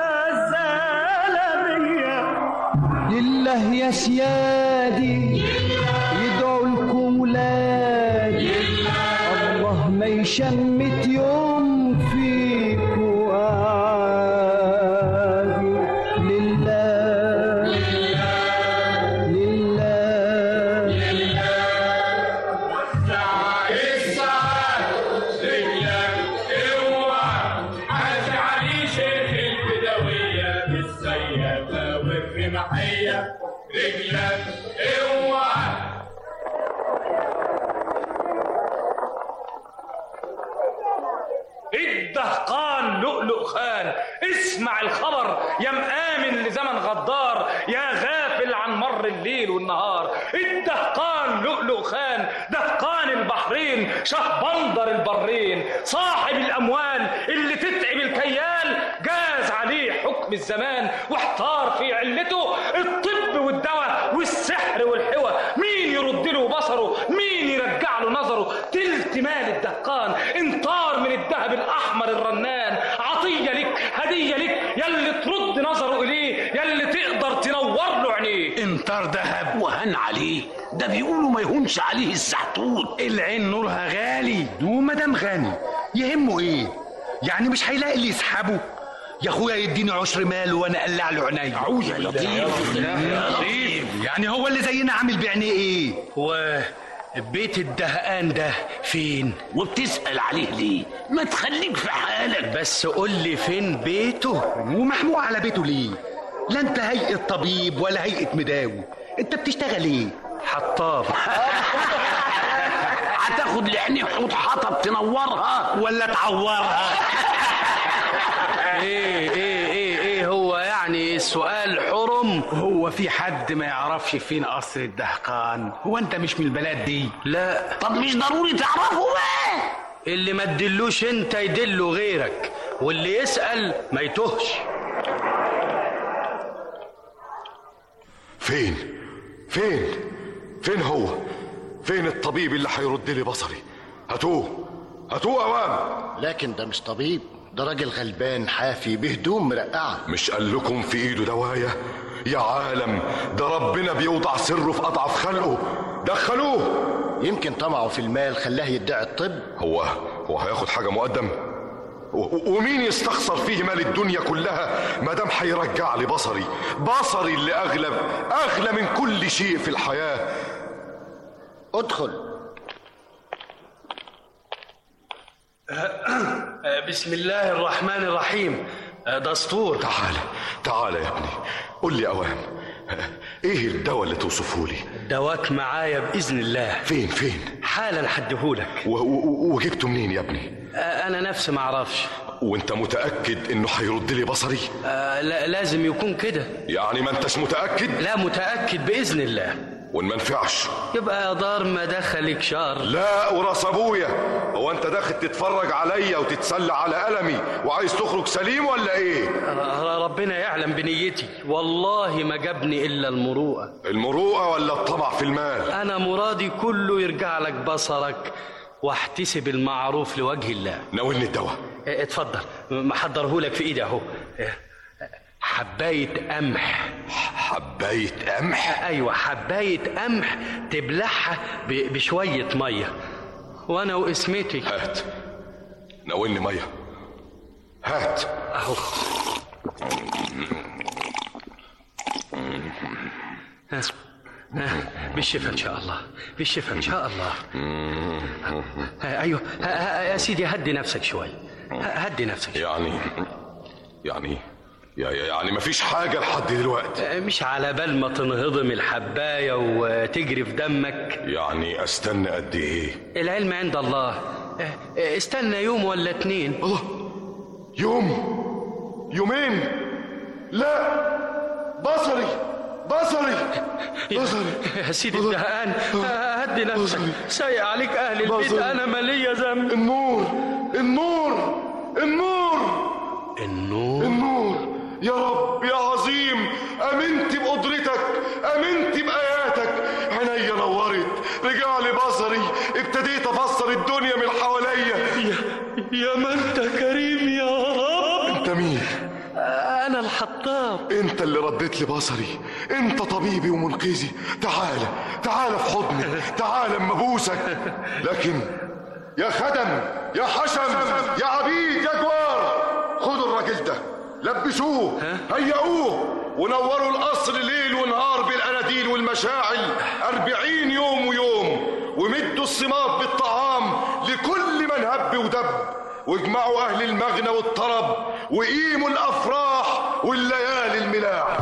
سلامية لله يا سيادي يدعو لكم ولادي الله ما يشمت يوم فيكوا عادي لله لله الساعة الساعة رجلك اوعى حاج علي شيخ البدوية بالسيافة والرمحية رجلك اوعى الدهقان لؤلؤ خان اسمع الخبر يا مآمن لزمن غدار يا غافل عن مر الليل والنهار الدهقان لؤلؤ خان دهقان البحرين شهبندر البرين صاحب الأموال اللي تتعب الكيال جاز عليه حكم الزمان واحتار في علته الطب والدواء والسحر والحوى مين يرد له بصره مين يرجع له نظره تلت مال الدهقان انطار من الذهب الأحمر الرنان عطية لك هدية لك يلي ترد نظره إليه يلي تقدر تنور له عينيه انطار ذهب وهن عليه ده بيقولوا ما يهونش عليه الزعتوت العين نورها غالي ومدام غني يهمه ايه يعني مش هيلاقي اللي يسحبه يا اخويا يديني عشر مال وانا اقلع له عيني اعوذ بالله يا لطيف يعني هو اللي زينا عامل بعينيه ايه هو بيت الدهقان ده فين وبتسأل عليه ليه ما تخليك في حالك بس قول لي فين بيته ومحموق على بيته ليه لا انت هيئة طبيب ولا هيئة مداوي انت بتشتغل ايه حطاب هتاخد لعيني حوض حطب تنورها ولا تعورها ايه هو يعني السؤال حرم هو في حد ما يعرفش فين قصر الدهقان هو انت مش من البلد دي لا طب مش ضروري تعرفه بقى اللي ما تدلوش انت يدله غيرك واللي يسأل ما يتوهش فين هو فين الطبيب اللي هيرد لي بصري هاتوه اوام لكن ده مش طبيب ده راجل غلبان حافي بهدوم مرقعه مش قال لكم في ايده دوايه يا عالم ده ربنا بيوضع سره في اضعف خلقه دخلوه يمكن طمعه في المال خلاه يدعي الطب هو هياخد حاجه مقدم ومين يستخسر فيه مال الدنيا كلها ما دام هيرجع لي بصري اللي اغلى من كل شيء في الحياه ادخل بسم الله الرحمن الرحيم دستور تعالى يا ابني قول لي اوام ايه الدواء اللي توصفه لي دواك معايا باذن الله فين حالا حدهولك. وجبته منين يا ابني؟ انا نفسي ما اعرفش. وانت متأكد انه هيرد لي بصري؟ لا لازم يكون كده. يعني ما انتش متأكد؟ لا متأكد بإذن الله. وان ما نفعش يبقى يا دار ما دخلك شر. لا وراس ابويا، هو انت داخل تتفرج عليا وتتسلى على ألمي وعايز تخرج سليم ولا ايه؟ ربنا يعلم بنيتي، والله ما جابني الا المروءه. المروءه ولا الطمع في المال؟ انا مرادي كله يرجع لك بصرك واحتسب المعروف لوجه الله. ناولني الدواء. اتفضل محضرهولك في ايدي اهو. حباية قمح. حباية قمح؟ ايوه حباية قمح تبلعها بشوية مية وانا واسمتي. هات ناولني مية. هات اهو. بالشفا ان شاء الله، بالشفا ان شاء الله. ايوه يا سيدي هدي نفسك شوي، هدي نفسك شوي. يعني مفيش حاجة لحد دلوقتي؟ مش على بال ما تنهضم الحباية وتجري في دمك. يعني استنى قد ايه؟ العلم عند الله، استنى يوم ولا 2. الله، يوم يومين؟ لا بصري يا سيدي الدهقان هدي نفسك، سايق عليك اهل البيت، انا مالية ذنب. النور يا رب يا عظيم، امنت بقدرتك، امنت باياتك، عينيا نورت، رجع لي بصري، ابتديت افسر الدنيا من حواليا. يا ما انت كريم يا رب. انت مين؟ انا الحطاب. انت اللي رديت لي بصري، انت طبيبي ومنقذي، تعالى في حضني، تعالى اما ابوسك. لكن يا خدم يا حشم يا عبيد يا جوار، خدوا الراجل ده لبسوه هيئوه ونوروا القصر ليل ونهار بالاناديل والمشاعل 40 يوم ويوم، ومدوا الصمات بالطعام لكل من هب ودب، واجمعوا اهل المغنى والطرب وقيموا الافراح والليالي الملاح.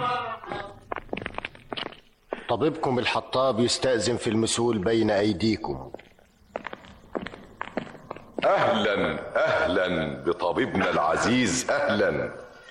طبيبكم الحطاب يستأذن في المسؤول بين أيديكم. أهلا أهلا بطبيبنا العزيز، أهلا.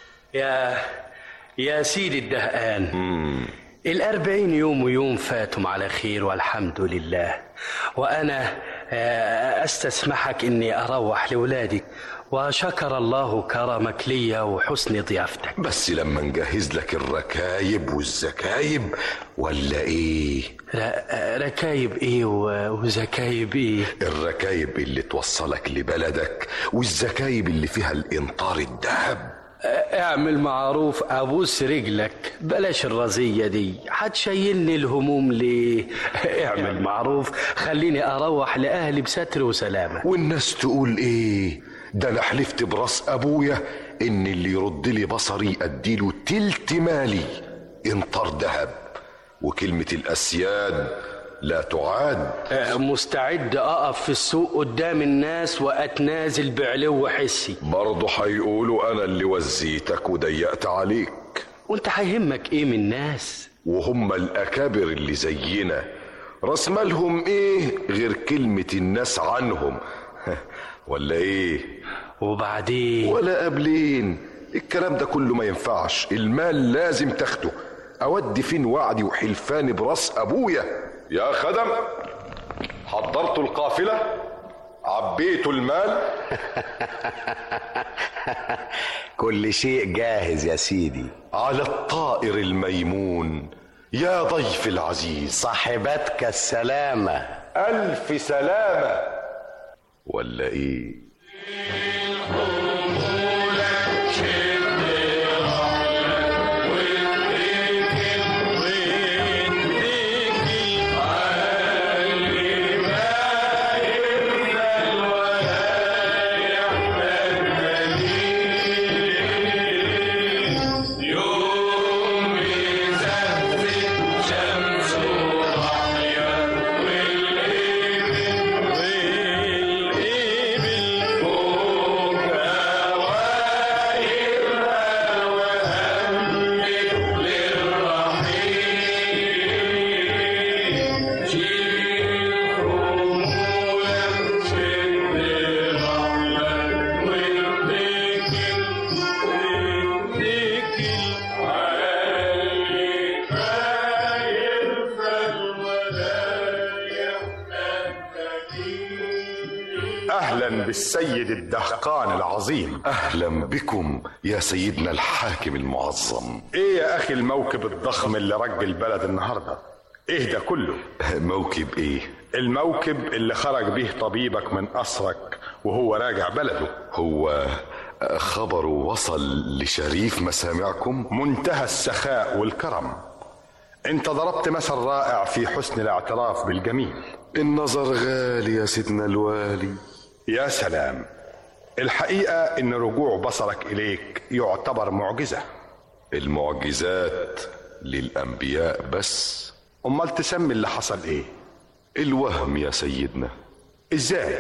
يا سيدي الدهقان، 40 يوم ويوم فاتهم على خير والحمد لله، وأنا أستسمحك إني أروح لولادك، وشكر الله كرمك لي وحسن ضيافتك. بس لما نجهز لك الركايب والزكايب ولا ايه؟ لا، ركايب ايه وزكايب ايه؟ الركايب اللي توصلك لبلدك، والزكايب اللي فيها الانطار الذهب. اعمل معروف، ابوس رجلك، بلاش الرزية دي، هتشيلني الهموم ليه؟ اعمل معروف، خليني اروح لاهلي بستر وسلامة. والناس تقول ايه؟ ده انا حلفت براس ابويا ان اللي يرد لي بصري اديله تلت مالي انطار ذهب، وكلمة الاسياد لا تعاد. مستعد اقف في السوق قدام الناس واتنازل بعلو حسي. برضه هيقولوا انا اللي وزيتك وضيقت عليك. وانت هيهمك ايه من الناس؟ وهم الاكابر اللي زينا راس مالهم ايه غير كلمة الناس عنهم؟ ولا ايه؟ وبعدين ولا قبلين. الكلام ده كله ما ينفعش، المال لازم تاخده. اودي فين وعدي وحلفاني براس ابويا؟ يا خدم، حضرتوا القافلة؟ عبيتوا المال؟ كل شيء جاهز يا سيدي. على الطائر الميمون يا ضيف العزيز. صاحبتك السلامة. ألف سلامة. ولا ايه؟ بالسيد الدهقان العظيم. أهلا بكم يا سيدنا الحاكم المعظم. ايه يا اخي الموكب الضخم اللي رج البلد النهارده؟ ايه ده كله؟ موكب ايه؟ الموكب اللي خرج به طبيبك من قصرك وهو راجع بلده. هو خبره وصل لشريف مسامعكم؟ منتهى السخاء والكرم. انت ضربت مثل رائع في حسن الاعتراف بالجميل. النظر غالي يا سيدنا الوالي. يا سلام، الحقيقة ان رجوع بصرك اليك يعتبر معجزة. المعجزات للانبياء بس. امال تسمي اللي حصل ايه؟ الوهم يا سيدنا. ازاي؟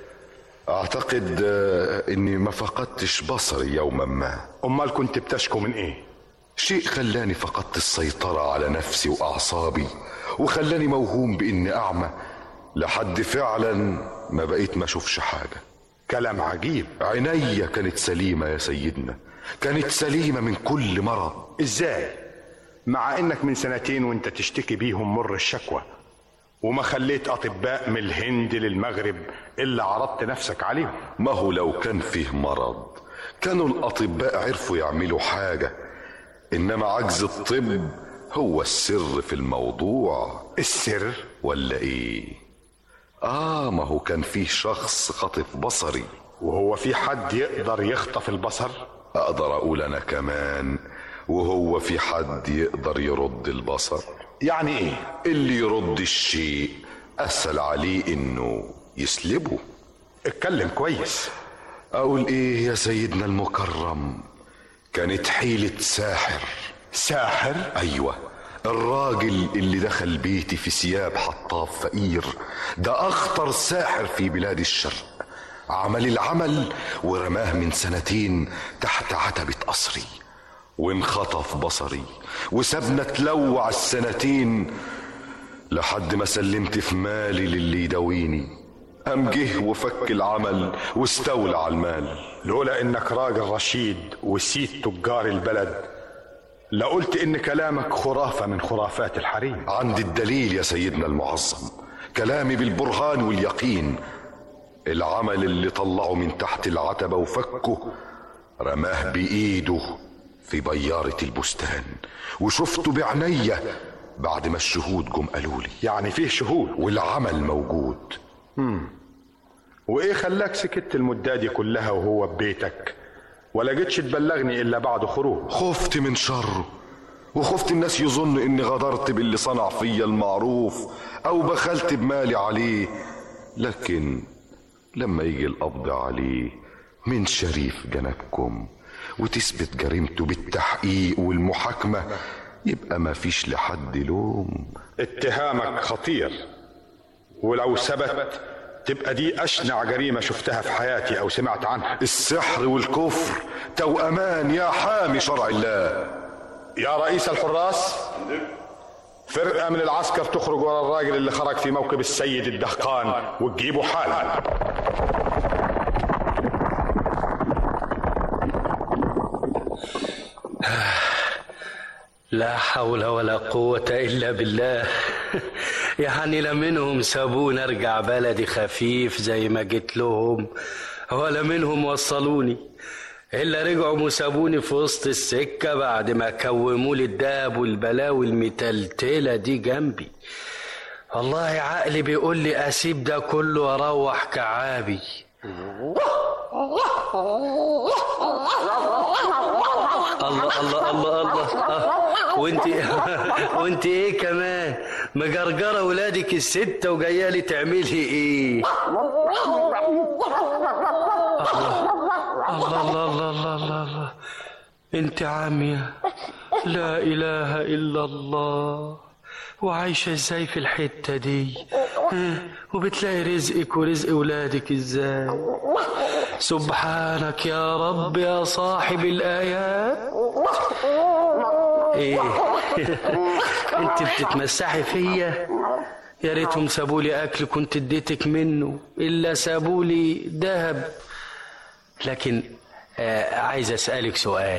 اعتقد اني ما فقدتش بصري يوما ما. امال كنت بتشكو من ايه؟ شيء خلاني فقدت السيطرة على نفسي واعصابي، وخلاني موهوم باني اعمى، لحد فعلا ما بقيت ما اشوفش حاجة. كلام عجيب. عينيا كانت سليمة يا سيدنا، كانت سليمة من كل مرض. ازاي؟ مع انك من 2 وانت تشتكي بيهم مر الشكوى، وما خليت اطباء من الهند للمغرب الا عرضت نفسك عليهم. ما هو لو كان فيه مرض كانوا الاطباء عرفوا يعملوا حاجة، انما عجز الطب هو السر في الموضوع. السر؟ ولا ايه؟ ما هو كان فيه شخص خطف بصري. وهو في حد يقدر يخطف البصر؟ اقدر اقول انا كمان، وهو في حد يقدر يرد البصر. يعني ايه؟ اللي يرد الشيء اسهل عليه انه يسلبه. اتكلم كويس. اقول ايه يا سيدنا المكرم؟ كانت حيلة ساحر. ساحر؟ ايوه، الراجل اللي دخل بيتي في ثياب حطاب فقير ده اخطر ساحر في بلاد الشرق. عمل العمل ورماه من 2 سنين تحت عتبة قصري، وانخطف بصري وسابنا تلوع السنتين لحد ما سلمت في مالي للي يداويني. قام جه وفك العمل واستولى على المال. لولا انك راجل رشيد وسيد تجار البلد لقلت ان كلامك خرافة من خرافات الحريم. عندي الدليل يا سيدنا المعظم، كلامي بالبرهان واليقين. العمل اللي طلعه من تحت العتبة وفكه رماه بإيده في بيارة البستان، وشفته بعينيا بعد ما الشهود جم قالولي. يعني فيه شهود والعمل موجود. وايه خلاك سكت المدة دي كلها وهو ببيتك ولا جيتش تبلغني الا بعد خروج؟ خفت من شره، وخفت الناس يظن اني غدرت باللي صنع فيا المعروف او بخلت بمالي عليه. لكن لما يجي القبض عليه من شريف جنابكم وتثبت جريمته بالتحقيق والمحاكمة يبقى ما فيش لحد لوم. اتهامك خطير، ولو ثبت تبقى دي أشنع جريمة شفتها في حياتي أو سمعت عنها. السحر والكفر توأمان يا حامي شرع الله. يا رئيس الحراس، فرقة من العسكر تخرج ورا الراجل اللي خرج في موكب السيد الدهقان وتجيبه حالا. لا حول ولا قوة إلا بالله. يعني لا منهم سابوني أرجع بلدي خفيف زي ما جيت لهم، ولا منهم وصلوني، إلا رجعوا وسابوني في وسط السكة بعد ما كوموا لي الدهب والبلاوي المتلتلة دي جنبي. والله عقلي بيقول لي أسيب ده كله وأروح كعابي. الله الله الله الله. وانت ايه كمان مجرجره ولادك الستة وجايه لي تعملي ايه؟ الله الله الله الله الله. انت عاميه، لا اله الا الله. وعايشه ازاي في الحته دي؟ وبتلاقي رزقك ورزق ولادك ازاي؟ سبحانك يا رب يا صاحب الايات. ايه انت بتتمسحي فيا؟ يا ريتهم سابولي اكل كنت اديتك منه، الا سابولي ذهب. لكن عايز اسالك سؤال.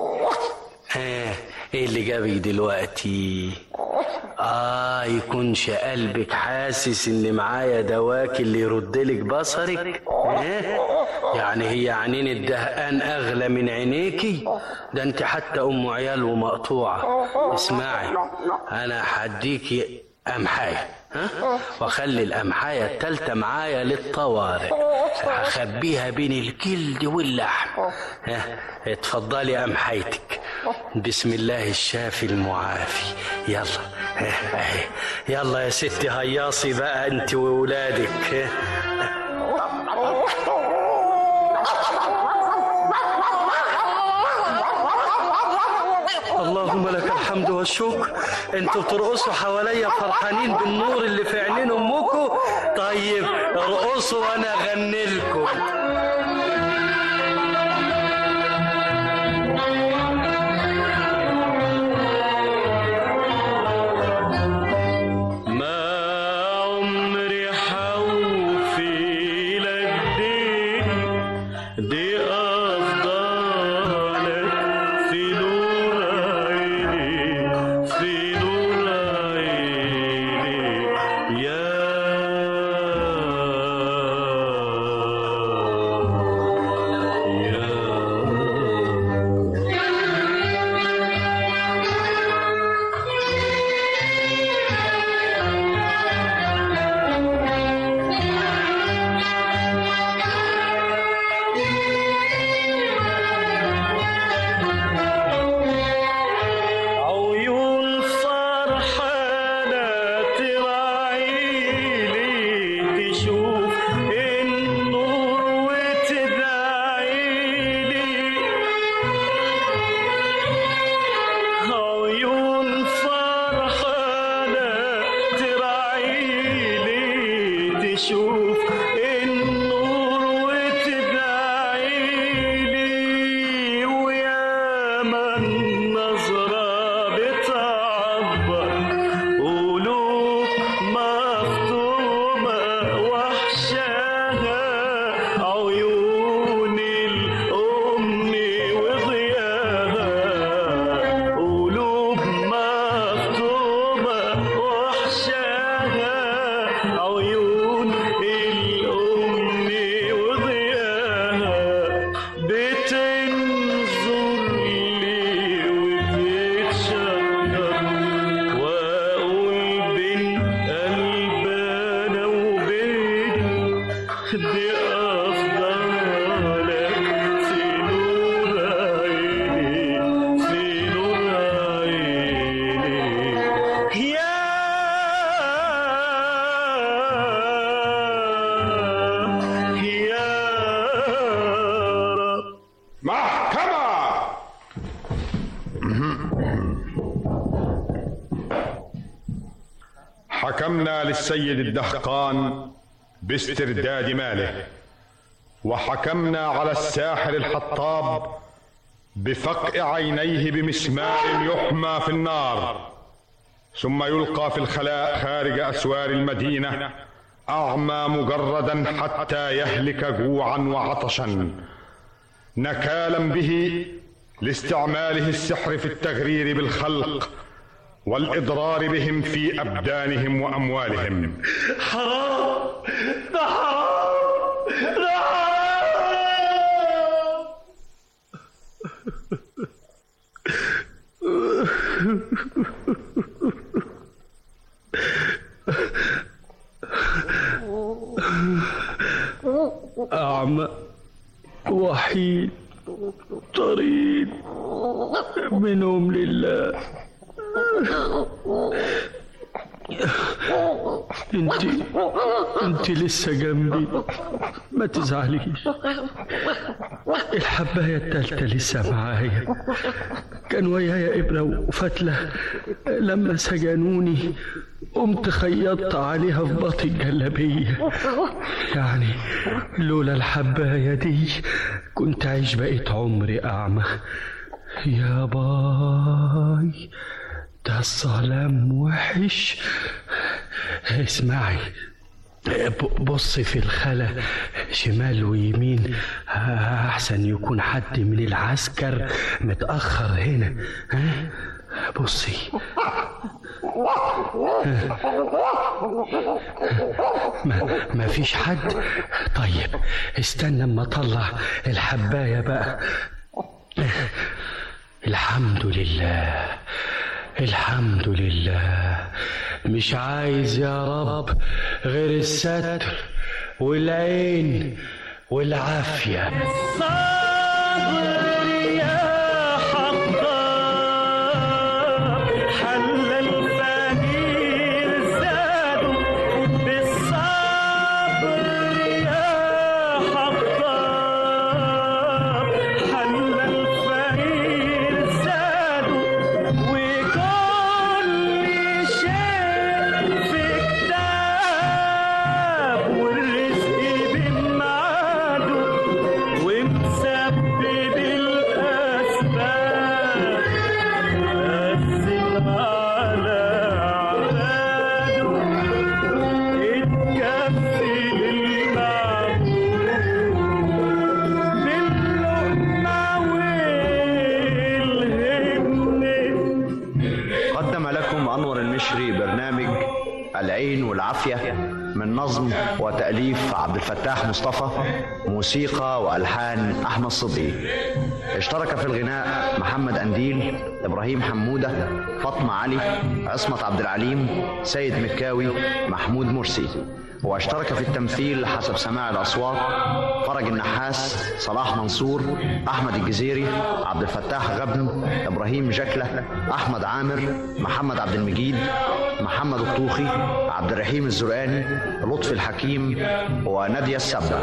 ايه اللي جابك دلوقتي؟ يكونش قلبك حاسس ان معايا دواك اللي يردلك بصرك؟ يعني هي عينين الدهقان اغلى من عينيكي؟ ده انت حتى ام عيال ومقطوعه. اسمعي، انا هديكي قمحايه واخلي القمحايه التالتة معايا للطوارئ، هخبيها بين الجلد واللحم. اتفضلي قمحايتك، بسم الله الشافي المعافي. يلا يلا يا ستي هياصي بقى انت وولادك. اللهم لك الحمد والشكر. انتوا بترقصوا حواليا فرحانين بالنور اللي في عينين امكم. طيب ارقصوا وانا اغني لكم. حكمنا للسيد الدهقان باسترداد ماله، وحكمنا على الساحر الحطاب بفقع عينيه بمسمار يحمى في النار، ثم يلقى في الخلاء خارج أسوار المدينة أعمى مجردا حتى يهلك جوعا وعطشا، نكالا به لاستعماله السحر في التغرير بالخلق والإضرار بهم في أبدانهم وأموالهم. حرام، ده حرام، ده أعمى وحيد طريد منهم لله. انت لسه جنبي، ما تزعليش. الحباية التالتة لسه معايا، كان ويايا إبرة وفتلة. لما سجنوني قمت خيطت عليها في باطي الجلابية. يعني لولا الحباية دي كنت عايش بقيت عمري أعمى. يا باي، ده الظلام وحش. اسمعي، بص في الخلا شمال ويمين، احسن يكون حد من العسكر متأخر هنا. بصي، ما فيش حد. طيب استنى اما اطلع الحباية بقى. الحمد لله، الحمد لله. مش عايز يا رب غير الستر والعين والعافية. صابر يا حطاب، حل الفقير زاده بالصبر يا حطاب، حل الفقير زاده وكل شيء في كتاب، والرزق بميعاده ومسبب الأسباب، قسم على عباده اتكفي للمعبود باللقمة والهمة. قدم لكم أنور المشري برنامج العين والعافية من نظم وتأليف عبد الفتاح مصطفى، موسيقى وألحان أحمد صبحي. اشترك في الغناء محمد أنديل، إبراهيم حمودة، فاطمة علي، عصمت عبد العليم، سيد مكاوي، محمود مرسي. واشترك في التمثيل حسب سماع الأصوات فرج النحاس، صلاح منصور، أحمد الجزيري، عبد الفتاح غبن، إبراهيم جكلة، أحمد عامر، محمد عبد المجيد، محمد الطوخي، عبد الرحيم الزرقاني، لطفي الحكيم، ونادية السبع.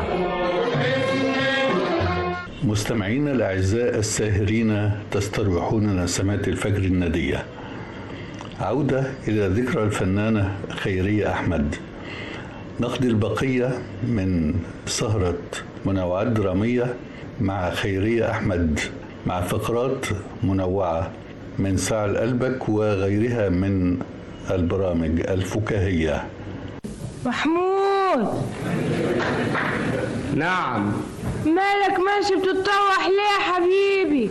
مستمعينا الأعزاء الساهرين تستروحون نسمات الفجر الندية. عودة إلى ذكرى الفنانة خيرية أحمد. نقضي البقية من سهرة منوعات درامية مع خيرية أحمد، مع فقرات منوعة من ساعة قلبك وغيرها من البرامج الفكاهية. محمود. نعم. مالك ماشي بتتطوح ليه يا حبيبي؟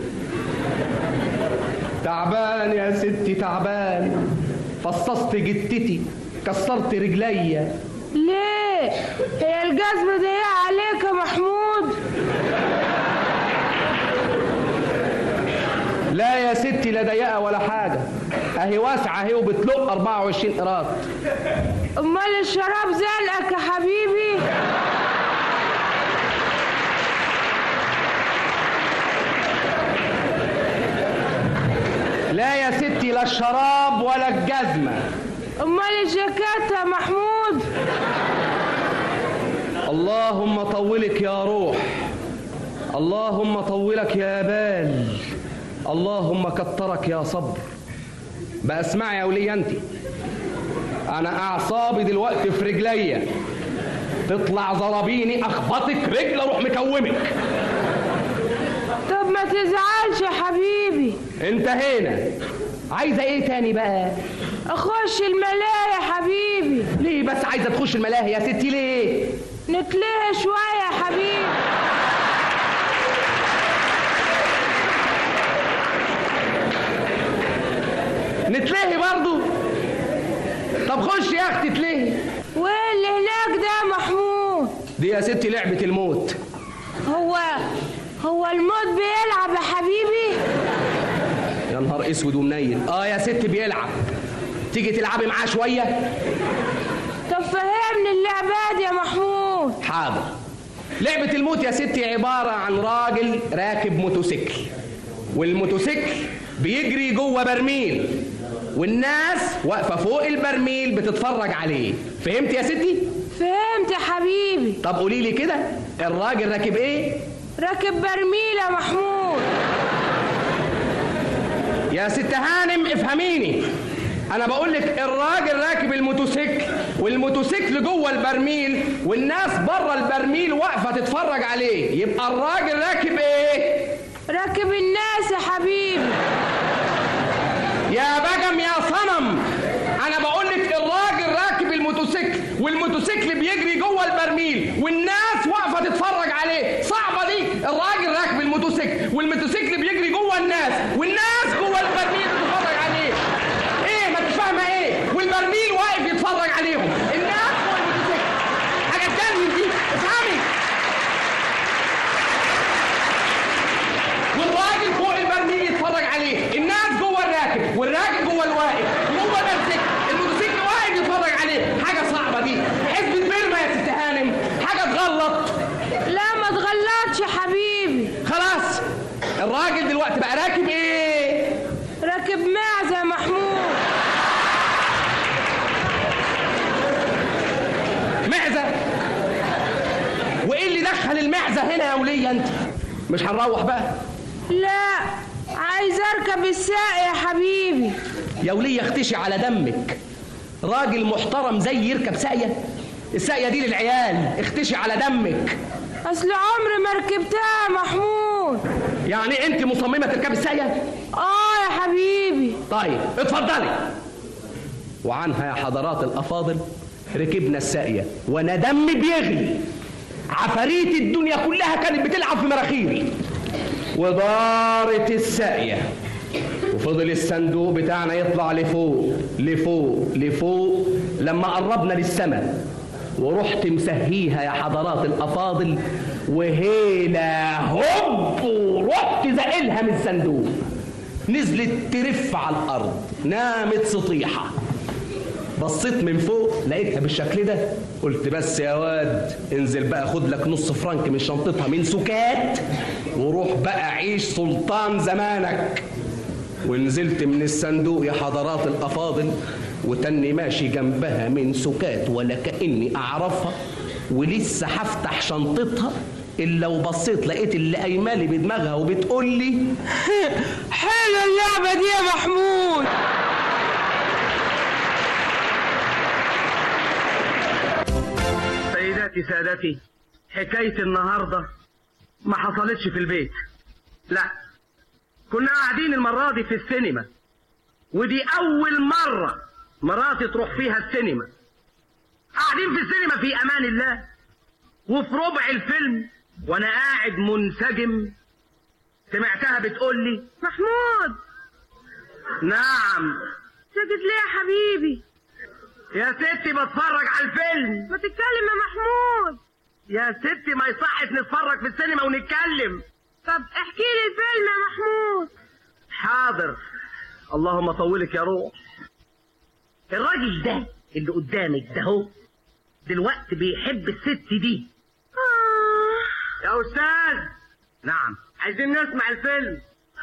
تعبان يا ستي تعبان، فصصت جتتي، كسرت رجليا. ليه؟ هي الجزمة ضيقة عليك يا محمود؟ لا يا ستي، لا ضيقة ولا حاجة، اهي واسعة اهي وبتلق 24 قراط. امال الشراب زلقك يا حبيبي؟ لا يا ستي، لا الشراب ولا الجزمة. امال الجاكيت يا محمود؟ اللهم طولك يا روح، اللهم طولك يا بال، اللهم كترك يا صبر. بقى اسمعي يا ولية انت، انا اعصابي دلوقتي في رجليا، تطلع زرابيني اخبطك رجل اروح مكومك. طب ما تزعلش يا حبيبي. انتهينا. عايزه ايه تاني بقى؟ اخش الملاهي يا حبيبي. ليه بس عايزه تخش الملاهي يا ستي ليه؟ نتلهي شويه يا حبيبي. نتلهي برضو؟ طب خش يا اختي تلهي. وايه اللي هناك ده يا محمود؟ دي يا ستي لعبه الموت. هو الموت بيلعب يا حبيبي؟ يا نهار اسود ومنيل. يا ستي بيلعب. تيجي تلعبي معاه شويه؟ طب فهمني اللعبه دي يا محمود. حاضر. لعبه الموت يا ستي عباره عن راجل راكب موتوسيكل، والموتوسيكل بيجري جوه برميل، والناس واقفه فوق البرميل بتتفرج عليه. فهمت يا ستي؟ فهمت يا حبيبي. طب قولي لي كده، الراجل راكب ايه؟ راكب برميل يا محمود. يا ست هانم افهميني، انا بقول لك الراجل راكب الموتوسيكل، والموتوسيكل جوه البرميل، والناس بره البرميل واقفه تتفرج عليه. يبقى الراجل راكب ايه؟ راكب الناس يا حبيبي. يا بجم يا صنم، انا بقول لك الراجل راكب الموتوسيكل، والموتوسيكل بيجري جوه البرميل، والناس واقفه تتفرج عليه. صعبه دي. الراجل راكب الموتوسيكل، والموتوسيكل بيجري جوه الناس، والناس جوه البرميل بتتفرج عليه. ايه ما انتش فاهمه ايه؟ والبرميل واقف يتفرج عليهم، الناس جوه الموتوسيكل. حاجه تجنن دي، افهمي. والراجل فوق البرميل يتفرج عليه، الناس جوه الراكب، والراكب جوه الواقف، جوه الموتوسيكل واقف يتفرج عليه. حاجه صعبه دي. حزب البرمه يا ست هانم، حاجه تغلط. لا ما تغلطش يا حبيبي. خلاص. الراجل دلوقتي بقى راكب ايه؟ راكب معزه يا محمود. معزه؟ وايه اللي دخل المعزه هنا يا وليه انت؟ مش هنروح بقى؟ لا عايز اركب الساق يا حبيبي. يا وليه اختشي على دمك. راجل محترم زي يركب ساقيه؟ الساقيه دي للعيال، اختشي على دمك. اصل عمري ما ركبتها يا محمود. يعني انت مصممه تركبي الساقيه؟ يا حبيبي. طيب اتفضلي. وعنها يا حضرات الافاضل ركبنا الساقيه، وانا دمي بيغلي. عفاريت الدنيا كلها كانت بتلعب في مراخيري. ودارت الساقيه، وفضل الصندوق بتاعنا يطلع لفوق لفوق لفوق لما قربنا للسماء، ورحت مسهيها يا حضرات الافاضل، وهيلا هوب ورحت زقلها من الصندوق. نزلت ترف على الارض، نامت سطيحه. بصيت من فوق لقيتها بالشكل ده، قلت بس يا واد انزل بقى خد لك نص فرنك من شنطتها من سكات، وروح بقى عيش سلطان زمانك. ونزلت من الصندوق يا حضرات الافاضل، وتني ماشي جنبها من سكات ولا كاني اعرفها، ولسه هفتح شنطتها الا وبصيت لقيت اللي قايمالي بدماغها وبتقول لي حلوه اللعبه دي يا محمود. سيداتي سادتي، حكاية النهاردة ما حصلتش في البيت، لا، كنا قاعدين المرة دي في السينما، ودي أول مرة مراتي تروح فيها السينما. قاعدين في السينما في أمان الله، وفي ربع الفيلم وأنا قاعد منسجم سمعتها بتقول لي محمود. نعم. سكت ليه يا حبيبي؟ يا ستي بتفرج على الفيلم. ما تتكلم يا محمود. يا ستي ما يصحش نتفرج في السينما ونتكلم. طب احكي لي الفيلم يا محمود. حاضر. اللهم طولك يا روح. الراجل ده اللي قدامك ده هو دلوقتي بيحب الست دي. يا استاذ. نعم. عايزين نسمع الفيلم.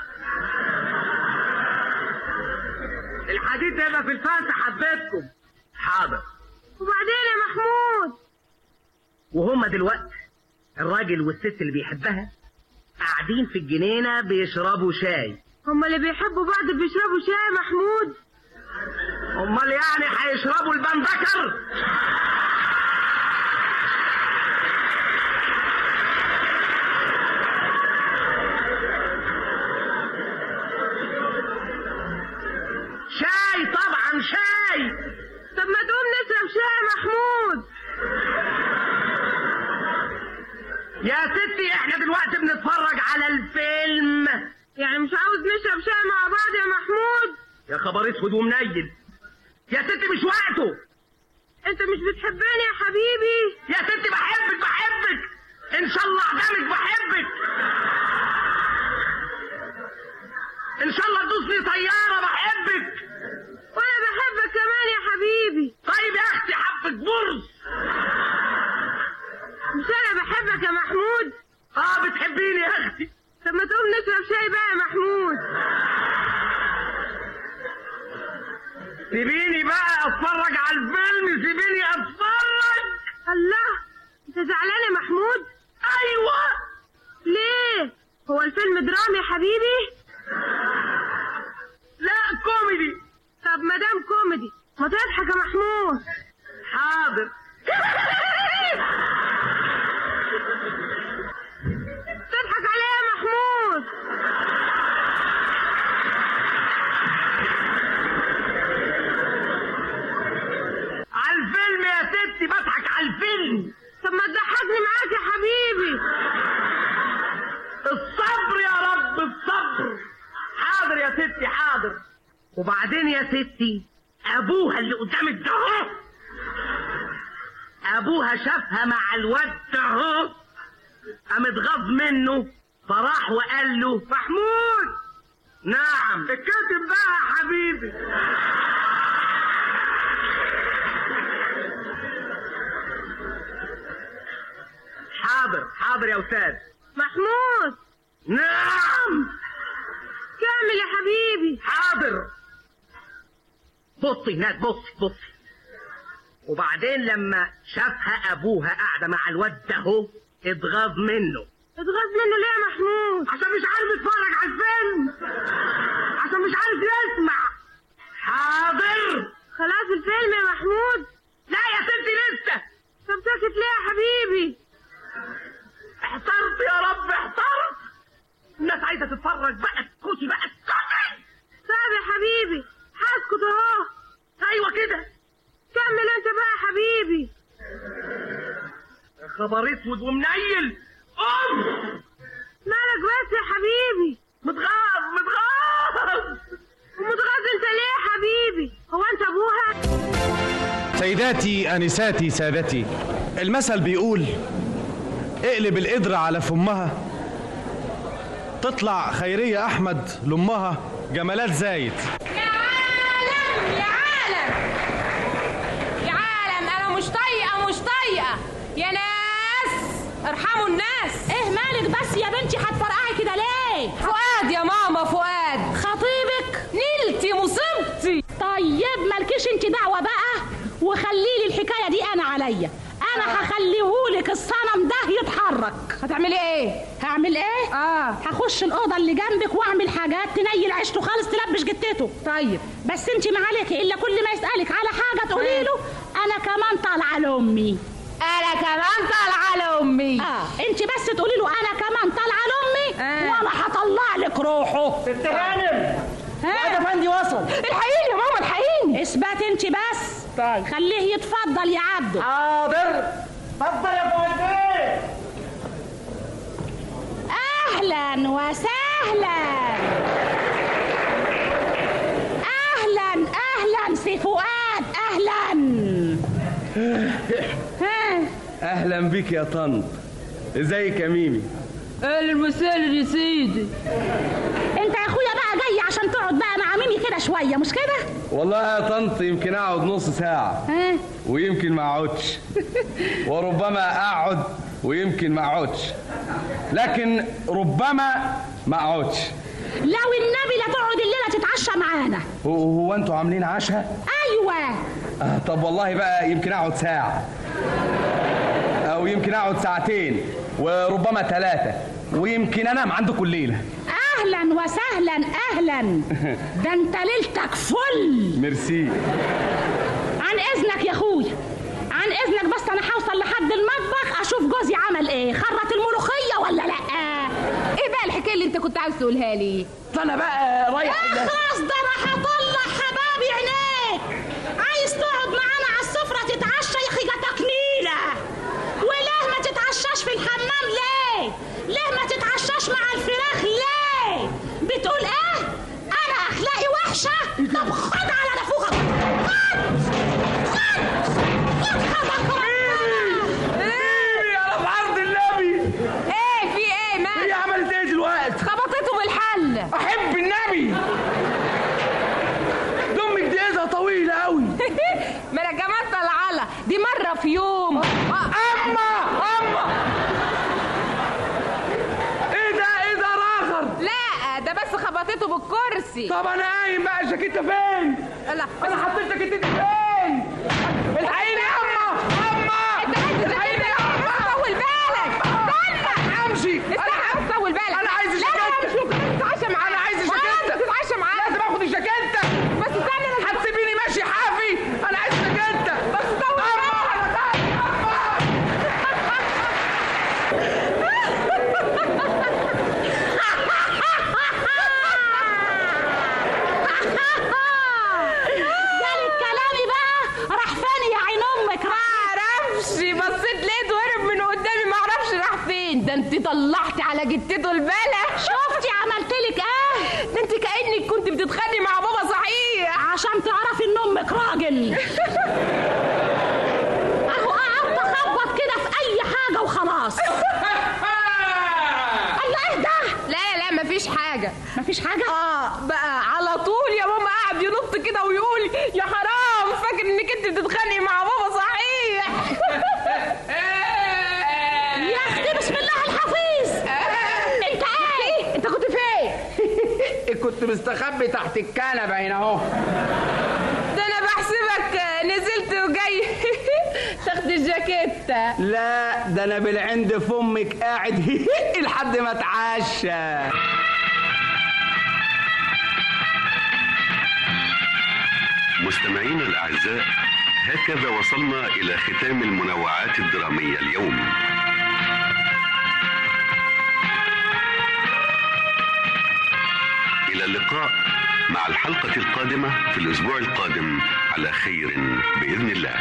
الحديث هيبقى في الفاسة حبيتكم. حاضر. وبعدين يا محمود؟ وهما دلوقتي الراجل والست اللي بيحبها قاعدين في الجنينة بيشربوا شاي. هما اللي بيحبوا بعض بيشربوا شاي يا محمود؟ امال يعني هيشربوا البندكر؟ شاي طبعا شاي. طب ما تقوم نشرب شاي يا محمود. يا ستي احنا دلوقتي بنتفرج على الفيلم. يعني مش عاوز نشرب شاي مع بعض يا محمود؟ يا خبر اسود ومنيل، يا ستي مش وقته. انت مش بتحبني يا حبيبي؟ يا ستي بحبك ان شاء الله اعدمك، بحبك ان شاء الله تدوسني طياره، بحبك. وانا بحبك كمان يا حبيبي. طيب يا اختي حبك برص. مش انا بحبك يا محمود؟ بتحبيني يا اختي. طب ما تقوم نشرب شاي بقى يا محمود. سيبيني بقى اتفرج على الفيلم، سيبيني اتفرج. الله، انت زعلان يا محمود؟ ايوه. ليه؟ هو الفيلم درامي يا حبيبي؟ لا كوميدي. طب ما دام كوميدي ما تضحك يا محمود. حاضر. تضحك عليه يا محمود. على الفيلم يا ستي، بضحك على الفيلم. طب ما تضحكني معاك يا حبيبي. الصبر يا رب، الصبر. حاضر يا ستي حاضر. وبعدين يا ستي ابوها اللي قدامك ده اهو، ابوها شافها مع الواد ده اهو، قام اتغاظ منه فراح وقال له محمود. نعم. اتكتب بقى يا حبيبي. حاضر يا استاذ. محمود. نعم. كمل يا حبيبي. حاضر. بصي هناك، بصي. وبعدين لما شافها ابوها قاعده مع الواد ده اهو اتغاظ منه. اتغاظ منه ليه يا محمود؟ عشان مش عارف يتفرج على الفيلم، عشان مش عارف يسمع. حاضر. خلاص الفيلم يا محمود؟ لا يا ستي لسه. طب ساكت ليه يا حبيبي؟ احترت يا رب، احترت. الناس عايزه تتفرج بقى، اسكتي بقى، اسكتي. طيب يا حبيبي هسكت اهو. ايوه كده. كمل انت بقى يا حبيبي. يا خبر اسود ومنيل. مالك بس يا حبيبي؟ متغاظ. ومتغاظ انت ليه يا حبيبي؟ هو انت ابوها؟ سيداتي انساتي سادتي، المثل بيقول اقلب القدرة على فمها تطلع خيرية احمد لامها جمالات زايد. يا عالم انا مش طايقه يا ناس، ارحموا الناس. ايه مالك بس يا بنتي هتفرقعي كده ليه؟ فؤاد يا ماما، فؤاد خطيبك. نيلتي مصيبتي. طيب مالكيش انت دعوه بقى، وخليلي الحكايه دي انا عليا. انا هخليهولك الصنم ده يتحرك. هتعملي ايه؟ هعمل ايه؟ هخش الاوضه اللي جنبك واعمل حاجات تنيل عيشته خالص، تلبش جتته. طيب بس انت ما عليكي الا كل ما يسالك على حاجه تقولي له انا كمان طالعه لامي. انت بس تقولي له انا كمان طالعه لامي وانا هطلع لك روحه. ست هانم، واد افندي وصل. الحقيني يا ماما، الحقيني. اثبت انت بس. طيب خليه يتفضل يا عبده. حاضر. اتفضل يا فؤاد. اهلا وسهلا. اهلا سي فؤاد، اهلا. اهلا بيك يا طنط. ازيك يا ميمي؟ المثال يا سيدي. انت يا اخويا بقى جاي عشان تقعد بقى مع ميمي كده شويه، مش كده؟ والله يا طنط يمكن اقعد نص ساعه ويمكن ما اقعدش، وربما اقعد ويمكن ما اقعدش، لكن ربما ما اقعدش. لو النبي لا تقعد الليله تتعشى معانا. هو انتوا عاملين عشاء؟ ايوه. طب والله بقى يمكن اقعد ساعه او يمكن اقعد ساعتين وربما 3، ويمكن انام عندكم الليله. اهلا وسهلا. اهلا. ده انت ليلتك فل. ميرسي. اذنك بس انا هوصل لحد المطبخ اشوف جوزي عمل ايه، خرط الملوخيه ولا لا. ايه بقى الحكايه اللي انت كنت عايز تقولها لي؟ فانا بقى رايح خلاص ده انا هطلع حبابي عينيك. عايز تقعد معانا على السفره تتعشى يا اخي جاتك نيله. وليه ما تتعشاش في الحمام ليه؟ ليه ما تتعشاش مع الفراخ ليه؟ بتقول ايه؟ انا اخلاقي وحشه؟ طب خد على نافوخك. على عرض النبي. ايه في ايه مالك؟ هي عملت ايه دلوقتي؟ خبطته بالحل. احب النبي. دمك دي ايدها طويله قوي. ما انا كمان طلعالة دي مره في يوم. اما ايه ده راخر؟ لا ده بس خبطته بالكرسي. طب انا قايم بقى، الجاكيته فين؟ لا انا حطيت جاكيتتي فين؟ الحقيني يا اما انت الحقيني يا اما. طول بالك استنى. امشي. استنى طول بالك. انا عايز الجاكيته. لا تتعشى معانا. انا عايز الجاكيته. تتعشى معانا. لازم اخد الجاكيته. بس استنى هتسيبيني ماشي حافي؟ انا عايز الجاكيته. بس طول بالك. جالك كلامي بقى راح فين يا عين امك؟ معرفش، بصيت لقيته هرب من قدامي، معرفش راح فين. ده انت طلعتي على جتته البلا. شفتي عملتلك ايه؟ ده انت كأنك كنت بتتخانقي مع بابا صحيح. عشان تعرفي ان امك راجل. اهو قعدت اخبط كده في اي حاجه وخلاص. الله ايه ده؟ لا مفيش حاجة. مفيش حاجه؟ بقى على طول يا ماما قاعد ينط كده ويقول يا حرام فاكر انك انت بتتخانقي مع بابا صحيح. يا اختي بسم الله الحفيظ. انت ايه؟ انت كنت فين؟ كنت مستخبي تحت الكنبه هنا اهو. ده انا بحسبك نزلت وجاي تاخد الجاكيتة. لا ده انا بالعند في امك قاعد لحد ما اتعشى. مستمعينا الأعزاء، هكذا وصلنا إلى ختام المنوعات الدرامية اليوم. إلى اللقاء مع الحلقة القادمة في الأسبوع القادم على خير بإذن الله.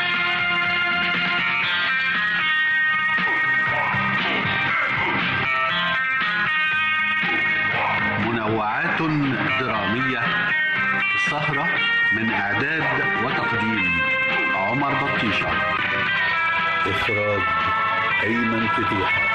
منوعات درامية، السهرة من إعداد وتقديم عمر بطيشة، إخراج أيمن فتيحة.